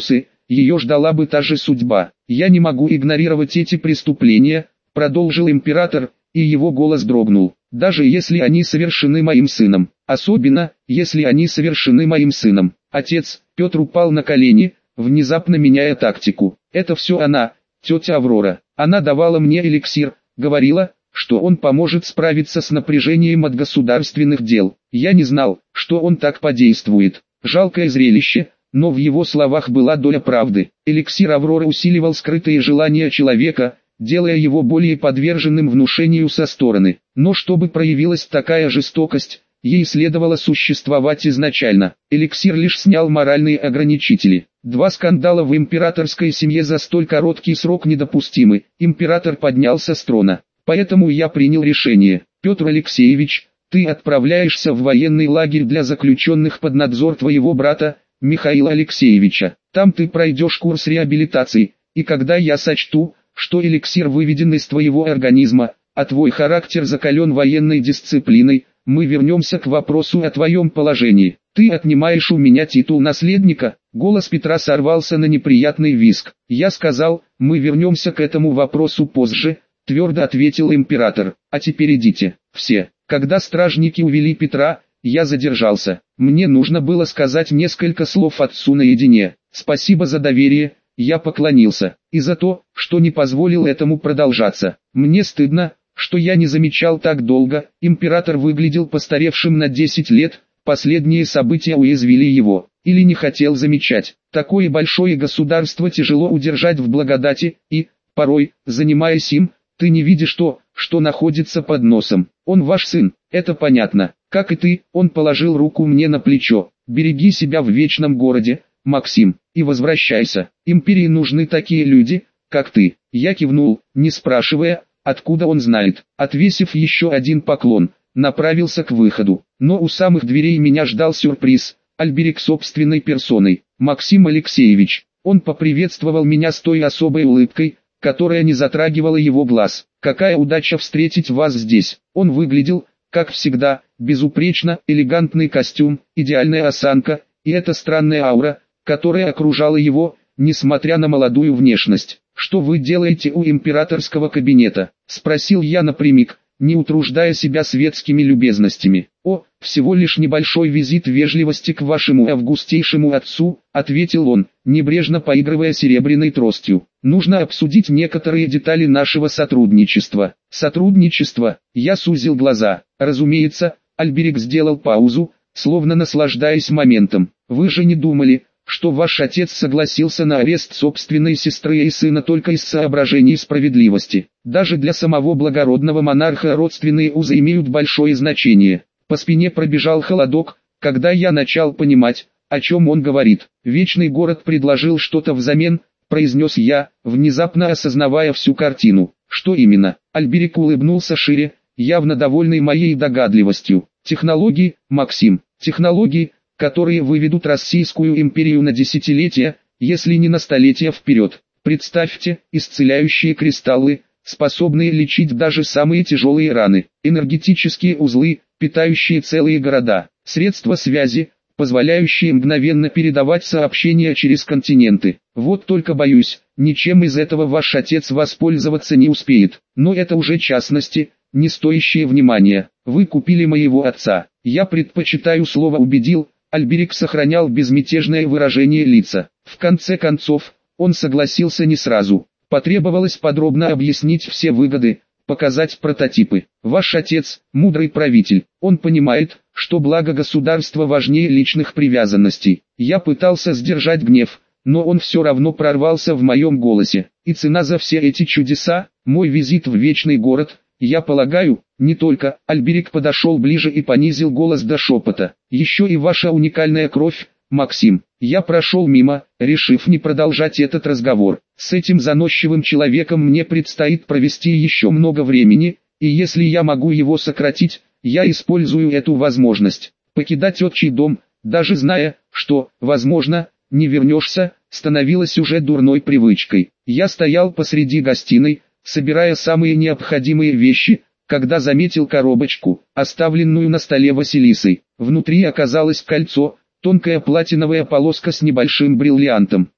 ее ждала бы та же судьба. Я не могу игнорировать эти преступления, продолжил император, и его голос дрогнул. Даже если они совершены моим сыном, особенно, если они совершены моим сыном. Отец, Петр упал на колени, внезапно меняя тактику. Это все она, тетя Аврора. Она давала мне эликсир, говорила, что он поможет справиться с напряжением от государственных дел. Я не знал, что он так подействует. Жалкое зрелище, но в его словах была доля правды. Эликсир Авроры усиливал скрытые желания человека, делая его более подверженным внушению со стороны. Но чтобы проявилась такая жестокость, ей следовало существовать изначально. Эликсир лишь снял моральные ограничители. Два скандала в императорской семье за столь короткий срок недопустимы. Император поднялся с трона. Поэтому я принял решение. Петр Алексеевич, ты отправляешься в военный лагерь для заключенных под надзор твоего брата, Михаила Алексеевича. Там ты пройдешь курс реабилитации, и когда я сочту, что эликсир выведен из твоего организма, а твой характер закален военной дисциплиной, мы вернемся к вопросу о твоем положении. Ты отнимаешь у меня титул наследника. Голос Петра сорвался на неприятный визг. Я сказал, мы вернемся к этому вопросу позже, твердо ответил император. А теперь идите, все. Когда стражники увели Петра, я задержался. Мне нужно было сказать несколько слов отцу наедине. Спасибо за доверие, я поклонился. И за то, что не позволил этому продолжаться. Мне стыдно, что я не замечал так долго. Император выглядел постаревшим на десять лет. Последние события уязвили его. Или не хотел замечать. Такое большое государство тяжело удержать в благодати, и, порой, занимаясь им, ты не видишь то, что находится под носом. Он ваш сын, это понятно. Как и ты, он положил руку мне на плечо. Береги себя в вечном городе, Максим, и возвращайся. Империи нужны такие люди, как ты. Я кивнул, не спрашивая, откуда он знает. Отвесив еще один поклон, направился к выходу. Но у самых дверей меня ждал сюрприз. Альберик собственной персоной. Максим Алексеевич. Он поприветствовал меня с той особой улыбкой, которая не затрагивала его глаз. Какая удача встретить вас здесь. Он выглядел, как всегда, безупречно, элегантный костюм, идеальная осанка, и эта странная аура, которая окружала его, несмотря на молодую внешность. «Что вы делаете у императорского кабинета?» – спросил я напрямик, не утруждая себя светскими любезностями. «О, всего лишь небольшой визит вежливости к вашему августейшему отцу», — ответил он, небрежно поигрывая серебряной тростью. «Нужно обсудить некоторые детали нашего сотрудничества». «Сотрудничество?» Я сузил глаза. «Разумеется», — Альберик сделал паузу, словно наслаждаясь моментом. «Вы же не думали, что ваш отец согласился на арест собственной сестры и сына только из соображений справедливости. Даже для самого благородного монарха родственные узы имеют большое значение». По спине пробежал холодок, когда я начал понимать, о чем он говорит. «Вечный город предложил что-то взамен», — произнес я, внезапно осознавая всю картину. «Что именно?» Альберик улыбнулся шире, явно довольный моей догадливостью. «Технологии, Максим, технологии, которые выведут Российскую империю на десятилетия, если не на столетия вперед. Представьте, исцеляющие кристаллы, способные лечить даже самые тяжелые раны, энергетические узлы, питающие целые города, средства связи, позволяющие мгновенно передавать сообщения через континенты. Вот только боюсь, ничем из этого ваш отец воспользоваться не успеет, но это уже частности, не стоящие внимания. Вы купили моего отца. Я предпочитаю слово «убедил», Альберик сохранял безмятежное выражение лица. В конце концов, он согласился не сразу. Потребовалось подробно объяснить все выгоды, показать прототипы. Ваш отец – мудрый правитель. Он понимает, что благо государства важнее личных привязанностей. Я пытался сдержать гнев, но он все равно прорвался в моем голосе. И цена за все эти чудеса – мой визит в Вечный город. Я полагаю, не только. Альберик подошел ближе и понизил голос до шепота. Еще и ваша уникальная кровь, Максим. Я прошел мимо, решив не продолжать этот разговор. С этим заносчивым человеком мне предстоит провести еще много времени, и если я могу его сократить, я использую эту возможность. Покидать отчий дом, даже зная, что, возможно, не вернешься, становилось уже дурной привычкой. Я стоял посреди гостиной, собирая самые необходимые вещи, когда заметил коробочку, оставленную на столе Василисой. Внутри оказалось кольцо, тонкая платиновая полоска с небольшим бриллиантом.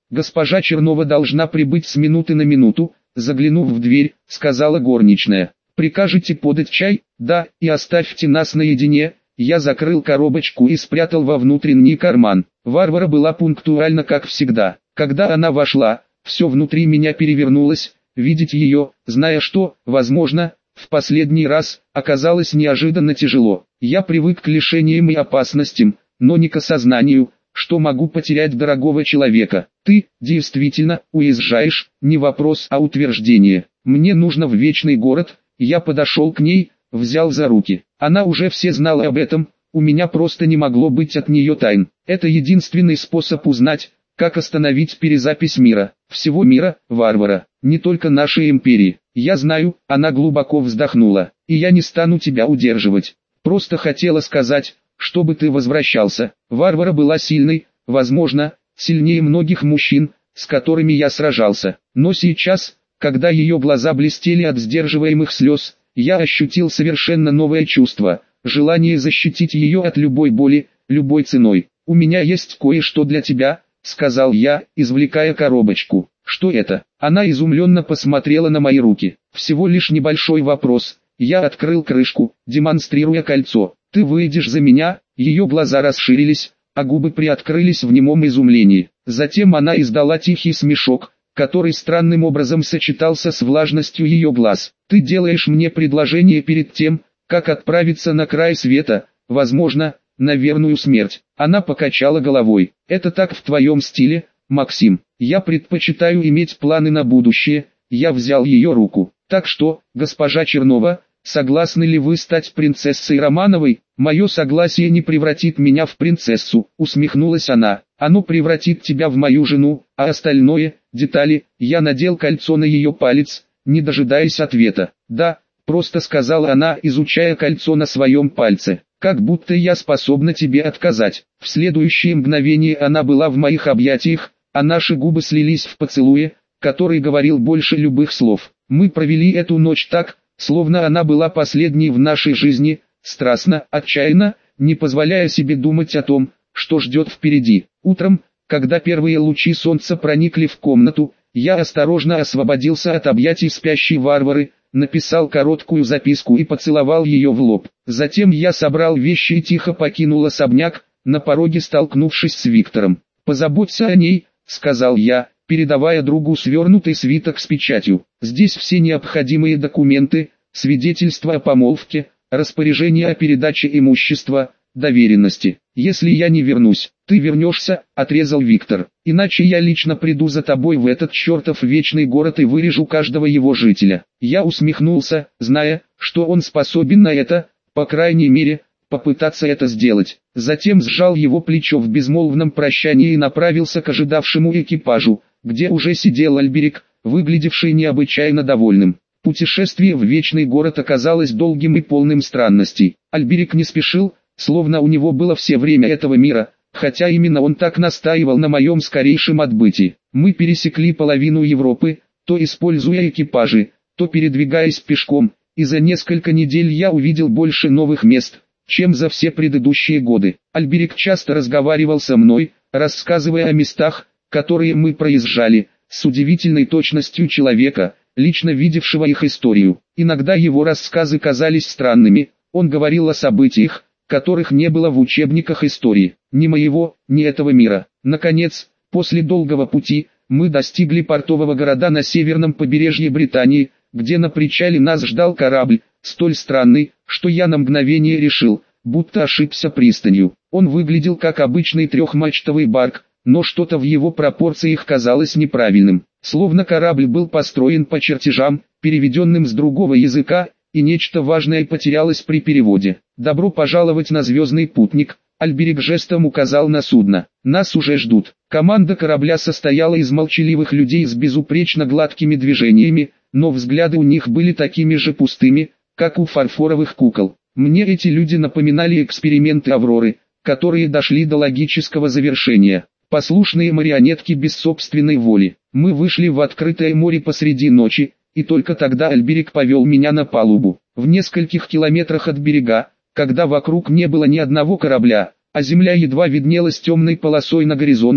«Госпожа Чернова должна прибыть с минуты на минуту», заглянув в дверь, сказала горничная. «Прикажете подать чай?» «Да, и оставьте нас наедине». Я закрыл коробочку и спрятал во внутренний карман. Варвара была пунктуальна, как всегда. Когда она вошла, все внутри меня перевернулось. Видеть ее, зная что, возможно, в последний раз, оказалось неожиданно тяжело. Я привык к лишениям и опасностям, но не к осознанию, что могу потерять дорогого человека. «Ты, действительно, уезжаешь», не вопрос, а утверждение. «Мне нужно в вечный город». Я подошел к ней, взял за руки. Она уже все знала об этом, у меня просто не могло быть от нее тайн. Это единственный способ узнать, как остановить перезапись мира, всего мира, Варвара, не только нашей империи. Я знаю, она глубоко вздохнула, и я не стану тебя удерживать. Просто хотела сказать, чтобы ты возвращался. Варвара была сильной, возможно, сильнее многих мужчин, с которыми я сражался. Но сейчас, когда ее глаза блестели от сдерживаемых слез, я ощутил совершенно новое чувство, желание защитить ее от любой боли, любой ценой. «У меня есть кое-что для тебя», — сказал я, извлекая коробочку. «Что это?» Она изумленно посмотрела на мои руки. «Всего лишь небольшой вопрос». Я открыл крышку, демонстрируя кольцо. «Ты выйдешь за меня?» Ее глаза расширились, а губы приоткрылись в немом изумлении. Затем она издала тихий смешок, который странным образом сочетался с влажностью ее глаз. «Ты делаешь мне предложение перед тем, как отправиться на край света, возможно, на верную смерть». Она покачала головой. «Это так в твоем стиле, Максим. Я предпочитаю иметь планы на будущее». Я взял ее руку. «Так что, госпожа Чернова, согласны ли вы стать принцессой Романовой?» «Мое согласие не превратит меня в принцессу», усмехнулась она. «Оно превратит тебя в мою жену, а остальное, детали». Я надел кольцо на ее палец, не дожидаясь ответа. «Да», просто сказала она, изучая кольцо на своем пальце. «Как будто я способна тебе отказать». В следующее мгновение она была в моих объятиях, а наши губы слились в поцелуе, который говорил больше любых слов. Мы провели эту ночь так, словно она была последней в нашей жизни, страстно, отчаянно, не позволяя себе думать о том, что ждет впереди. Утром, когда первые лучи солнца проникли в комнату, я осторожно освободился от объятий спящей Варвары, написал короткую записку и поцеловал ее в лоб. Затем я собрал вещи и тихо покинул особняк, на пороге столкнувшись с Виктором. «Позаботься о ней», — сказал я, передавая другу свернутый свиток с печатью. «Здесь все необходимые документы, свидетельства о помолвке, распоряжение о передаче имущества, доверенности. Если я не вернусь, ты вернешься», — отрезал Виктор. «Иначе я лично приду за тобой в этот чертов вечный город и вырежу каждого его жителя». Я усмехнулся, зная, что он способен на это, по крайней мере, попытаться это сделать. Затем сжал его плечо в безмолвном прощании и направился к ожидавшему экипажу, где уже сидел Альберик, выглядевший необычайно довольным. Путешествие в вечный город оказалось долгим и полным странностей. Альберик не спешил, словно у него было все время этого мира, хотя именно он так настаивал на моем скорейшем отбытии. Мы пересекли половину Европы, то используя экипажи, то передвигаясь пешком, и за несколько недель я увидел больше новых мест, чем за все предыдущие годы. Альберик часто разговаривал со мной, рассказывая о местах, которые мы проезжали, с удивительной точностью человека, лично видевшего их историю. Иногда его рассказы казались странными, он говорил о событиях, которых не было в учебниках истории, ни моего, ни этого мира. Наконец, после долгого пути, мы достигли портового города на северном побережье Британии, где на причале нас ждал корабль, столь странный, что я на мгновение решил, будто ошибся пристанью. Он выглядел как обычный трехмачтовый барк, но что-то в его пропорциях казалось неправильным, словно корабль был построен по чертежам, переведенным с другого языка, и нечто важное потерялось при переводе. «Добро пожаловать на Звездный путник», Альберик жестом указал на судно. «Нас уже ждут». Команда корабля состояла из молчаливых людей с безупречно гладкими движениями, но взгляды у них были такими же пустыми, как у фарфоровых кукол. Мне эти люди напоминали эксперименты Авроры, которые дошли до логического завершения. Послушные марионетки без собственной воли. Мы вышли в открытое море посреди ночи, и только тогда Альберик повел меня на палубу. В нескольких километрах от берега, когда вокруг не было ни одного корабля, а земля едва виднелась темной полосой на горизонте,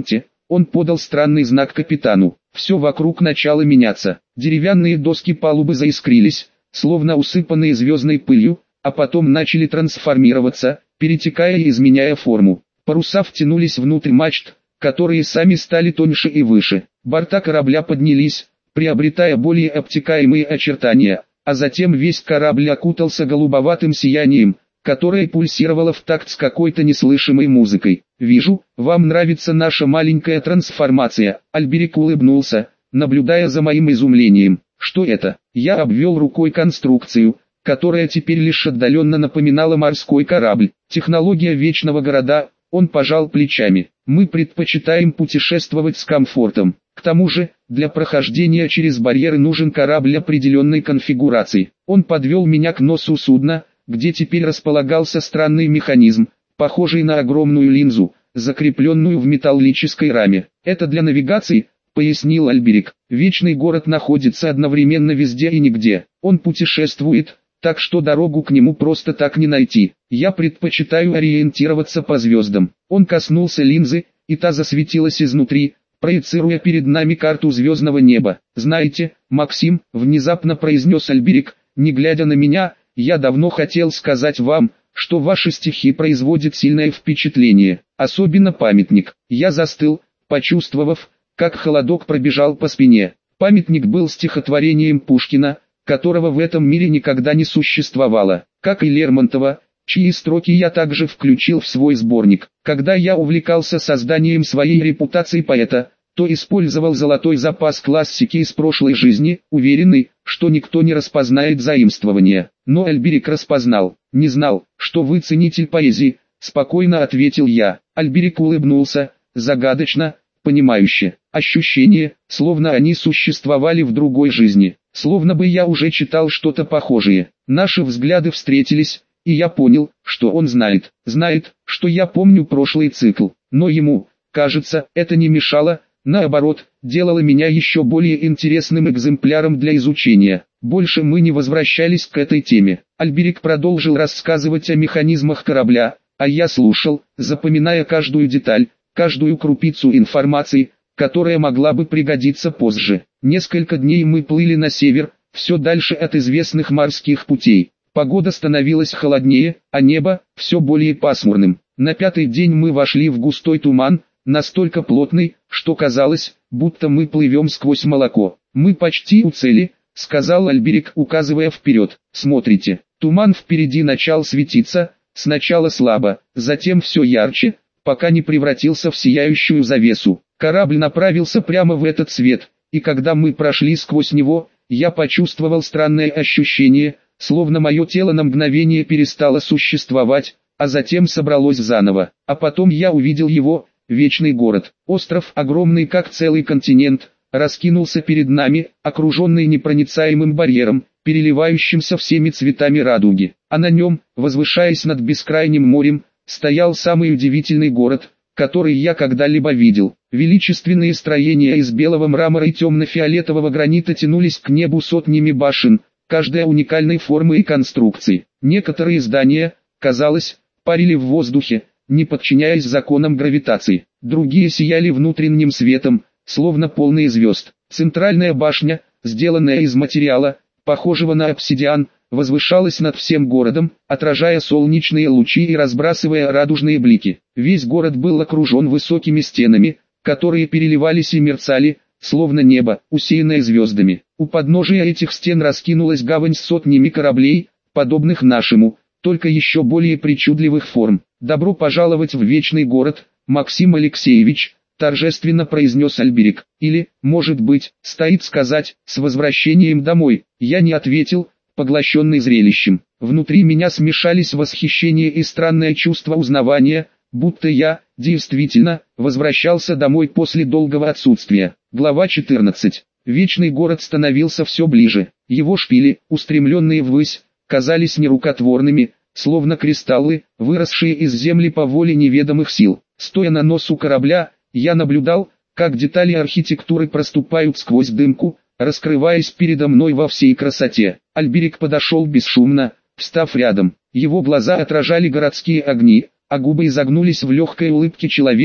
Он подал странный знак капитану. Все вокруг начало меняться. Деревянные доски палубы заискрились, словно усыпанные звездной пылью, а потом начали трансформироваться, перетекая и изменяя форму. Паруса втянулись внутрь мачт, которые сами стали тоньше и выше. Борта корабля поднялись, приобретая более обтекаемые очертания, а затем весь корабль окутался голубоватым сиянием, которое пульсировало в такт с какой-то неслышимой музыкой. «Вижу, вам нравится наша маленькая трансформация», — Альберик улыбнулся, наблюдая за моим изумлением. «Что это?» Я обвел рукой конструкцию, которая теперь лишь отдаленно напоминала морской корабль. «Технология вечного города», — он пожал плечами. «Мы предпочитаем путешествовать с комфортом. К тому же, для прохождения через барьеры нужен корабль определенной конфигурации». Он подвел меня к носу судна, где теперь располагался странный механизм, похожий на огромную линзу, закрепленную в металлической раме. «Это для навигации», — пояснил Альберик. «Вечный город находится одновременно везде и нигде. Он путешествует, так что дорогу к нему просто так не найти. Я предпочитаю ориентироваться по звездам». Он коснулся линзы, и та засветилась изнутри, проецируя перед нами карту звездного неба. «Знаете, Максим», — внезапно произнес Альберик, не глядя на меня, — «я давно хотел сказать вам, что ваши стихи производят сильное впечатление, особенно памятник». Я застыл, почувствовав, как холодок пробежал по спине. Памятник был стихотворением Пушкина, которого в этом мире никогда не существовало, как и Лермонтова, чьи строки я также включил в свой сборник. Когда я увлекался созданием своей репутации поэта, то использовал золотой запас классики из прошлой жизни, уверенный, что никто не распознает заимствования. Но Альберик распознал. «Не знал, что вы ценитель поэзии», — спокойно ответил я. Альберик улыбнулся, загадочно, понимающе. Ощущение, словно они существовали в другой жизни, словно бы я уже читал что-то похожее. Наши взгляды встретились, и я понял, что он знает. Знает, что я помню прошлый цикл, но ему, кажется, это не мешало, наоборот, делало меня еще более интересным экземпляром для изучения. Больше мы не возвращались к этой теме. Альберик продолжил рассказывать о механизмах корабля, а я слушал, запоминая каждую деталь, каждую крупицу информации, которая могла бы пригодиться позже. Несколько дней мы плыли на север, все дальше от известных морских путей. Погода становилась холоднее, а небо все более пасмурным. На пятый день мы вошли в густой туман, настолько плотный, что казалось, будто мы плывем сквозь молоко. «Мы почти у цели», — сказал Альберик, указывая вперед. «Смотрите, туман впереди начал светиться, сначала слабо, затем все ярче, пока не превратился в сияющую завесу. Корабль направился прямо в этот свет, и когда мы прошли сквозь него, я почувствовал странное ощущение, словно мое тело на мгновение перестало существовать, а затем собралось заново. А потом я увидел его, вечный город. Остров, огромный как целый континент, раскинулся перед нами, окруженный непроницаемым барьером, переливающимся всеми цветами радуги. А на нем, возвышаясь над бескрайним морем, стоял самый удивительный город, который я когда-либо видел. Величественные строения из белого мрамора и темно-фиолетового гранита тянулись к небу сотнями башен, каждая уникальной формы и конструкции. Некоторые здания, казалось, парили в воздухе, не подчиняясь законам гравитации. Другие сияли внутренним светом, словно полные звезд. Центральная башня, сделанная из материала, похожего на обсидиан, возвышалась над всем городом, отражая солнечные лучи и разбрасывая радужные блики. Весь город был окружен высокими стенами, которые переливались и мерцали, словно небо, усеянное звездами. У подножия этих стен раскинулась гавань с сотнями кораблей, подобных нашему, только еще более причудливых форм. «Добро пожаловать в вечный город, Максим Алексеевич», — торжественно произнес Альберик. «Или, может быть, стоит сказать, с возвращением домой». Я не ответил, поглощенный зрелищем. Внутри меня смешались восхищение и странное чувство узнавания, будто я, действительно, возвращался домой после долгого отсутствия. Глава четырнадцать. Вечный город становился все ближе. Его шпили, устремленные ввысь, казались нерукотворными, словно кристаллы, выросшие из земли по воле неведомых сил. Стоя на носу корабля, я наблюдал, как детали архитектуры проступают сквозь дымку, раскрываясь передо мной во всей красоте. Альберик подошел бесшумно, встав рядом. Его глаза отражали городские огни, а губы изогнулись в легкой улыбке человека,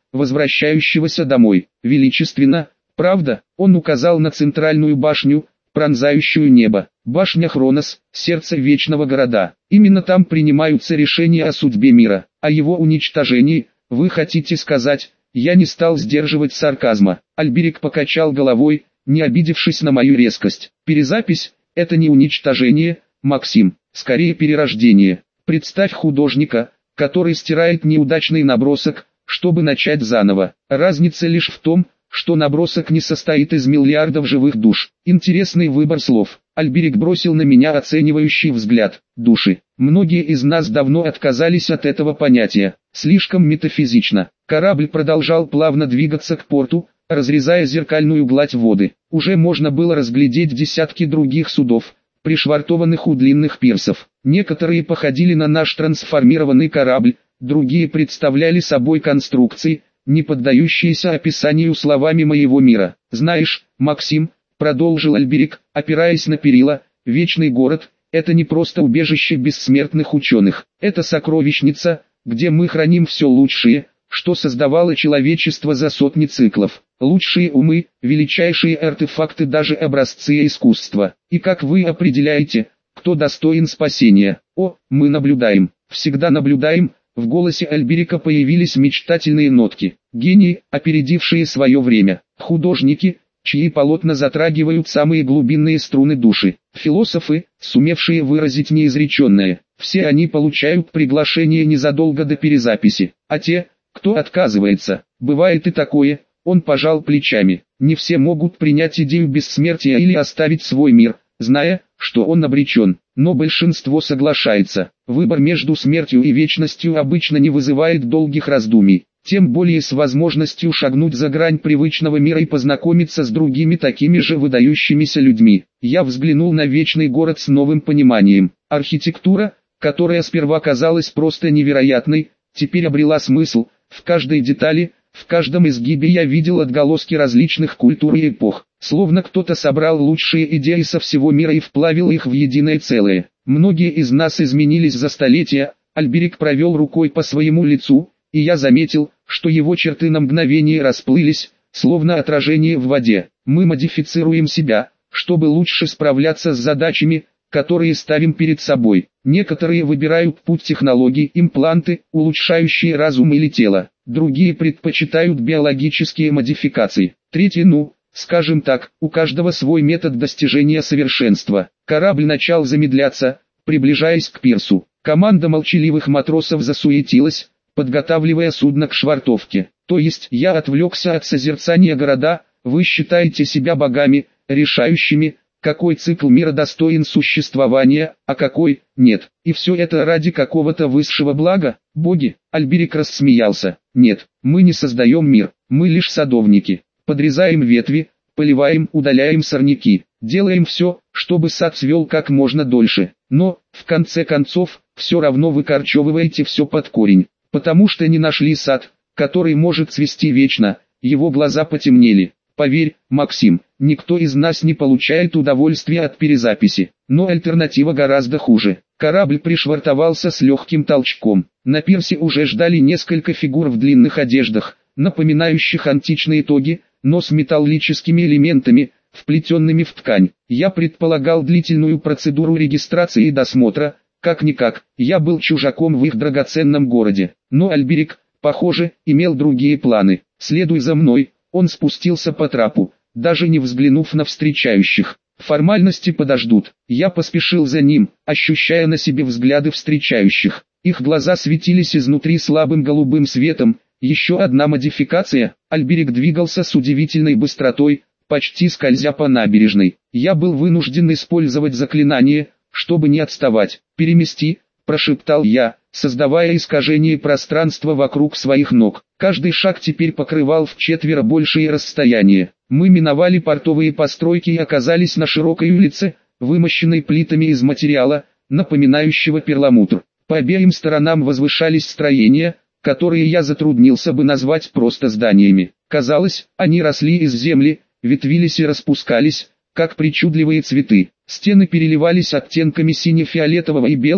возвращающегося домой. Величественно, правда? Он указал на центральную башню, пронзающую небо. Башня Хронос, сердце вечного города. Именно там принимаются решения о судьбе мира, о его уничтожении. Вы хотите сказать? Я не стал сдерживать сарказма. Альберик покачал головой, не обидевшись на мою резкость. Перезапись – это не уничтожение, Максим, скорее перерождение. Представь художника, который стирает неудачный набросок, чтобы начать заново. Разница лишь в том, что набросок не состоит из миллиардов живых душ. Интересный выбор слов. Альберик бросил на меня оценивающий взгляд. Души. Многие из нас давно отказались от этого понятия. Слишком метафизично. Корабль продолжал плавно двигаться к порту, разрезая зеркальную гладь воды. Уже можно было разглядеть десятки других судов, пришвартованных у длинных пирсов. Некоторые походили на наш трансформированный корабль, другие представляли собой конструкции, не поддающиеся описанию словами моего мира. «Знаешь, Максим», — продолжил Альберик, опираясь на перила, — «вечный город — это не просто убежище бессмертных ученых, это сокровищница, где мы храним все лучшее, что создавало человечество за сотни циклов. Лучшие умы, величайшие артефакты, даже образцы искусства. И как вы определяете, кто достоин спасения? О, мы наблюдаем, всегда наблюдаем». В голосе Альберика появились мечтательные нотки. Гении, опередившие свое время. Художники, чьи полотна затрагивают самые глубинные струны души. Философы, сумевшие выразить неизреченное. Все они получают приглашение незадолго до перезаписи. А те, кто отказывается, бывает и такое, он пожал плечами. Не все могут принять идею бессмертия или оставить свой мир, зная, что он обречен. Но большинство соглашается. Выбор между смертью и вечностью обычно не вызывает долгих раздумий, тем более с возможностью шагнуть за грань привычного мира и познакомиться с другими такими же выдающимися людьми. Я взглянул на вечный город с новым пониманием. Архитектура, которая сперва казалась просто невероятной, теперь обрела смысл. В каждой детали, в каждом изгибе я видел отголоски различных культур и эпох. Словно кто-то собрал лучшие идеи со всего мира и вплавил их в единое целое. Многие из нас изменились за столетия. Альберик провел рукой по своему лицу, и я заметил, что его черты на мгновение расплылись, словно отражение в воде. Мы модифицируем себя, чтобы лучше справляться с задачами, которые ставим перед собой. Некоторые выбирают путь технологий, импланты, улучшающие разум или тело. Другие предпочитают биологические модификации. Третьи, ну, скажем так, у каждого свой метод достижения совершенства. Корабль начал замедляться, приближаясь к пирсу. Команда молчаливых матросов засуетилась, подготавливая судно к швартовке. То есть я отвлекся от созерцания города. Вы считаете себя богами, решающими, какой цикл мира достоин существования, а какой нет. И все это ради какого-то высшего блага? Боги? Альберик рассмеялся. Нет, мы не создаем мир, мы лишь садовники. Подрезаем ветви, поливаем, удаляем сорняки. Делаем все, чтобы сад цвел как можно дольше. Но, в конце концов, все равно выкорчевываете все под корень. Потому что не нашли сад, который может цвести вечно. Его глаза потемнели. Поверь, Максим, никто из нас не получает удовольствия от перезаписи, но альтернатива гораздо хуже. Корабль пришвартовался с легким толчком. На пирсе уже ждали несколько фигур в длинных одеждах, напоминающих античные тоги, но с металлическими элементами, вплетенными в ткань. Я предполагал длительную процедуру регистрации и досмотра. Как-никак, я был чужаком в их драгоценном городе. Но Альберик, похоже, имел другие планы. «Следуй за мной». Он спустился по трапу, даже не взглянув на встречающих. Формальности подождут. Я поспешил за ним, ощущая на себе взгляды встречающих. Их глаза светились изнутри слабым голубым светом. Еще одна модификация. Альберик двигался с удивительной быстротой, почти скользя по набережной. Я был вынужден использовать заклинание, чтобы не отставать. «Перемести», — прошептал я, создавая искажение пространства вокруг своих ног. Каждый шаг теперь покрывал вчетверо большее расстояние. Мы миновали портовые постройки и оказались на широкой улице, вымощенной плитами из материала, напоминающего перламутр. По обеим сторонам возвышались строения, которые я затруднился бы назвать просто зданиями. Казалось, они росли из земли, ветвились и распускались, как причудливые цветы. Стены переливались оттенками сине-фиолетового и белого,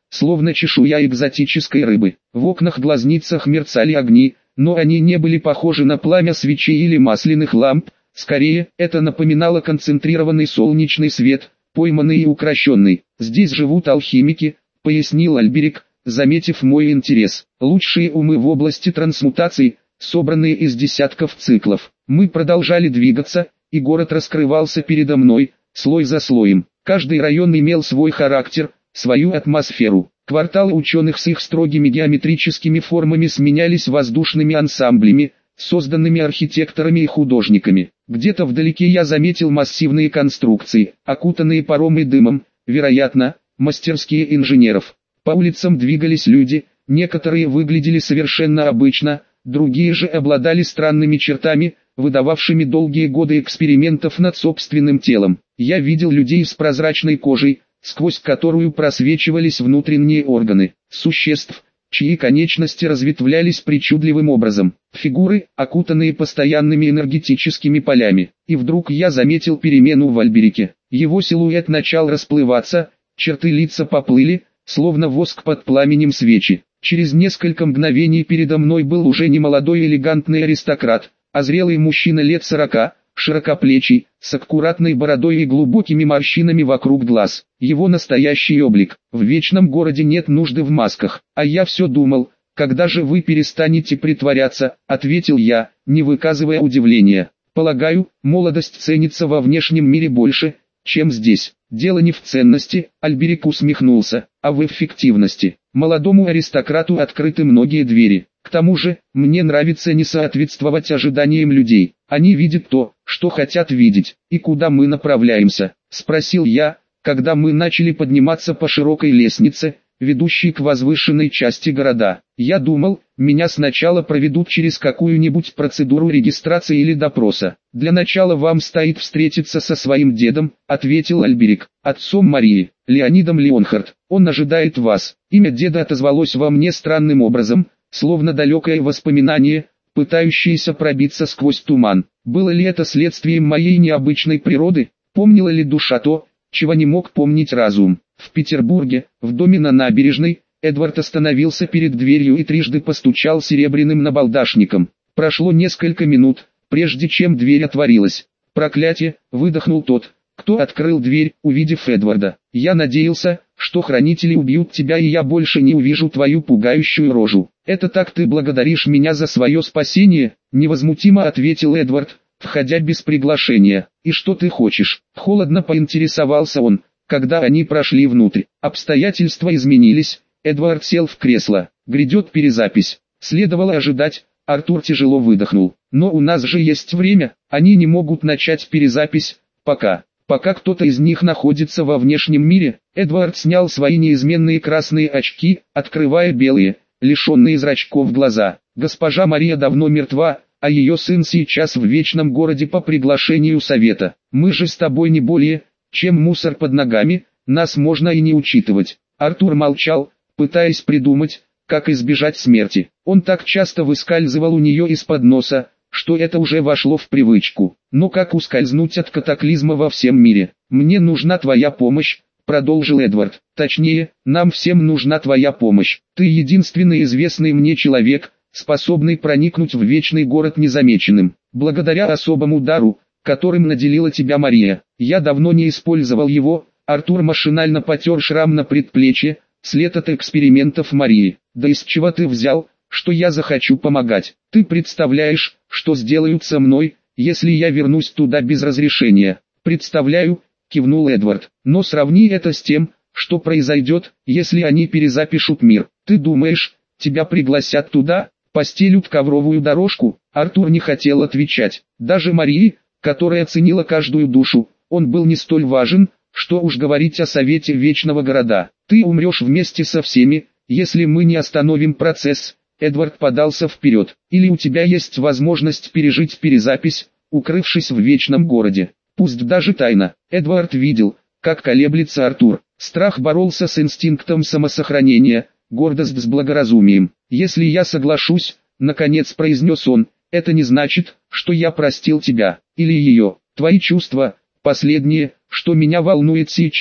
словно чешуя экзотической рыбы. В окнах-глазницах мерцали огни, но они не были похожи на пламя свечей или масляных ламп, скорее, это напоминало концентрированный солнечный свет, пойманный и укращенный. «Здесь живут алхимики», — пояснил Альберик, заметив мой интерес. «Лучшие умы в области трансмутации, собранные из десятков циклов». Мы продолжали двигаться, и город раскрывался передо мной, слой за слоем. Каждый район имел свой характер, свою атмосферу. Кварталы ученых с их строгими геометрическими формами сменялись воздушными ансамблями, созданными архитекторами и художниками. Где-то вдалеке я заметил массивные конструкции, окутанные паром и дымом, вероятно, мастерские инженеров. По улицам двигались люди, некоторые выглядели совершенно обычно, другие же обладали странными чертами, выдававшими долгие годы экспериментов над собственным телом. Я видел людей с прозрачной кожей, сквозь которую просвечивались внутренние органы, существ, чьи конечности разветвлялись причудливым образом, фигуры, окутанные постоянными энергетическими полями. И вдруг я заметил перемену в Альберике. Его силуэт начал расплываться, черты лица поплыли, словно воск под пламенем свечи. Через несколько мгновений передо мной был уже не молодой элегантный аристократ, а зрелый мужчина лет сорока, широкоплечий, с аккуратной бородой и глубокими морщинами вокруг глаз. Его настоящий облик. В вечном городе нет нужды в масках. А я все думал, когда же вы перестанете притворяться, ответил я, не выказывая удивления. Полагаю, молодость ценится во внешнем мире больше, чем здесь. Дело не в ценности, Альберик усмехнулся, а в эффективности. Молодому аристократу открыты многие двери. К тому же, мне нравится не соответствовать ожиданиям людей. Они видят то, что хотят видеть. И куда мы направляемся? Спросил я, когда мы начали подниматься по широкой лестнице, ведущей к возвышенной части города. Я думал, меня сначала проведут через какую-нибудь процедуру регистрации или допроса. Для начала вам стоит встретиться со своим дедом, ответил Альберик, отцом Марии, Леонидом Леонхард. Он ожидает вас. Имя деда отозвалось во мне странным образом, словно далекое воспоминание, пытающееся пробиться сквозь туман. Было ли это следствием моей необычной природы? Помнила ли душа то, чего не мог помнить разум? В Петербурге, в доме на набережной, Эдвард остановился перед дверью и трижды постучал серебряным набалдашником. Прошло несколько минут, прежде чем дверь отворилась. «Проклятие!» — выдохнул тот, кто открыл дверь, увидев Эдварда. «Я надеялся, что хранители убьют тебя и я больше не увижу твою пугающую рожу. Это так ты благодаришь меня за свое спасение?» — невозмутимо ответил Эдвард, входя без приглашения. «И что ты хочешь?» — холодно поинтересовался он, когда они прошли внутрь. Обстоятельства изменились, Эдвард сел в кресло. Грядет перезапись. Следовало ожидать, Артур тяжело выдохнул. Но у нас же есть время, они не могут начать перезапись, пока. Пока кто-то из них находится во внешнем мире. Эдвард снял свои неизменные красные очки, открывая белые, лишенные зрачков глаза. Госпожа Мария давно мертва, а ее сын сейчас в вечном городе по приглашению совета. Мы же с тобой не более, чем мусор под ногами, нас можно и не учитывать. Артур молчал, пытаясь придумать, как избежать смерти. Он так часто выскальзывал у нее из-под носа, что это уже вошло в привычку. Но как ускользнуть от катаклизма во всем мире? «Мне нужна твоя помощь», — продолжил Эдвард. «Точнее, нам всем нужна твоя помощь. Ты единственный известный мне человек, способный проникнуть в вечный город незамеченным. Благодаря особому дару, которым наделила тебя Мария. Я давно не использовал его». Артур машинально потер шрам на предплечье, след от экспериментов Марии. «Да из чего ты взял, что я захочу помогать? Ты представляешь, что сделают со мной, если я вернусь туда без разрешения?» «Представляю», — кивнул Эдвард. «Но сравни это с тем, что произойдет, если они перезапишут мир. Ты думаешь, тебя пригласят туда, постелют ковровую дорожку?» Артур не хотел отвечать. Даже Марии, которая ценила каждую душу, он был не столь важен, что уж говорить о Совете Вечного Города. «Ты умрешь вместе со всеми, если мы не остановим процесс». Эдвард подался вперед. «Или у тебя есть возможность пережить перезапись, укрывшись в Вечном Городе. Пусть даже тайно». Эдвард видел, как колеблется Артур. Страх боролся с инстинктом самосохранения, гордость с благоразумием. «Если я соглашусь», — наконец произнес он, — «это не значит, что я простил тебя, или ее. Твои чувства, последнее, что меня волнует сейчас,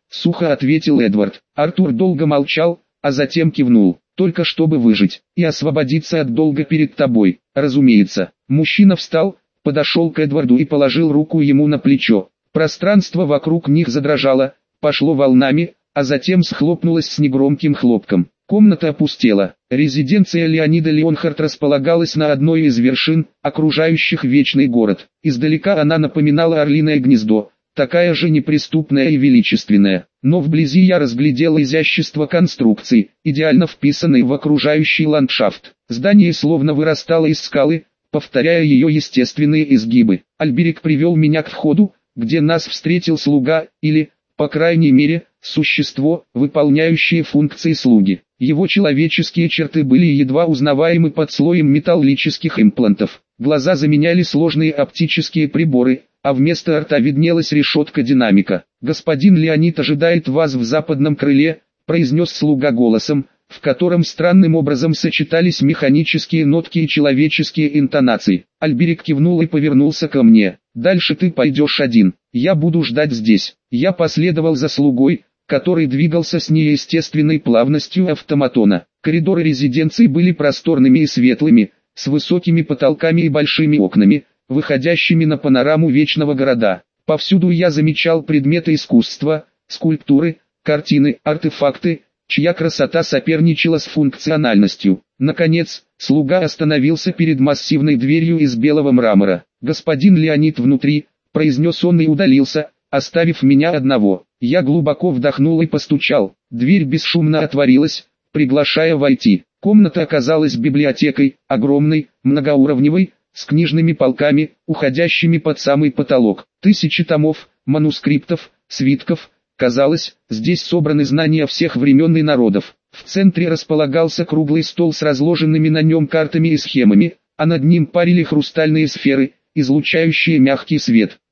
сухо ответил Эдвард. Артур долго молчал, а затем кивнул. Только чтобы выжить и освободиться от долга перед тобой, разумеется. Мужчина встал, подошел к Эдварду и положил руку ему на плечо. Пространство вокруг них задрожало, пошло волнами, а затем схлопнулось с негромким хлопком. Комната опустела. Резиденция Леонида Леонхард располагалась на одной из вершин, окружающих вечный город. Издалека она напоминала орлиное гнездо, такая же неприступная и величественная. Но вблизи я разглядел изящество конструкции, идеально вписанной в окружающий ландшафт. Здание словно вырастало из скалы, повторяя ее естественные изгибы. Альберик привел меня к входу, где нас встретил слуга, или, по крайней мере, существо, выполняющее функции слуги. Его человеческие черты были едва узнаваемы под слоем металлических имплантов. Глаза заменяли сложные оптические приборы, а вместо рта виднелась решетка динамика. «Господин Леонид ожидает вас в западном крыле», — произнес слуга голосом, в котором странным образом сочетались механические нотки и человеческие интонации. Альберик кивнул и повернулся ко мне. «Дальше ты пойдешь один, я буду ждать здесь». Я последовал за слугой, который двигался с неестественной плавностью автоматона. Коридоры резиденции были просторными и светлыми, с высокими потолками и большими окнами, выходящими на панораму вечного города. Повсюду я замечал предметы искусства, скульптуры, картины, артефакты, чья красота соперничала с функциональностью. Наконец, слуга остановился перед массивной дверью из белого мрамора. «Господин Леонид внутри», — произнес он и удалился, оставив меня одного. Я глубоко вдохнул и постучал. Дверь бесшумно отворилась, приглашая войти. Комната оказалась библиотекой, огромной, многоуровневой, с книжными полками, уходящими под самый потолок. Тысячи томов, манускриптов, свитков. Казалось, здесь собраны знания всех времен и народов. В центре располагался круглый стол с разложенными на нем картами и схемами, а над ним парили хрустальные сферы, излучающие мягкий свет.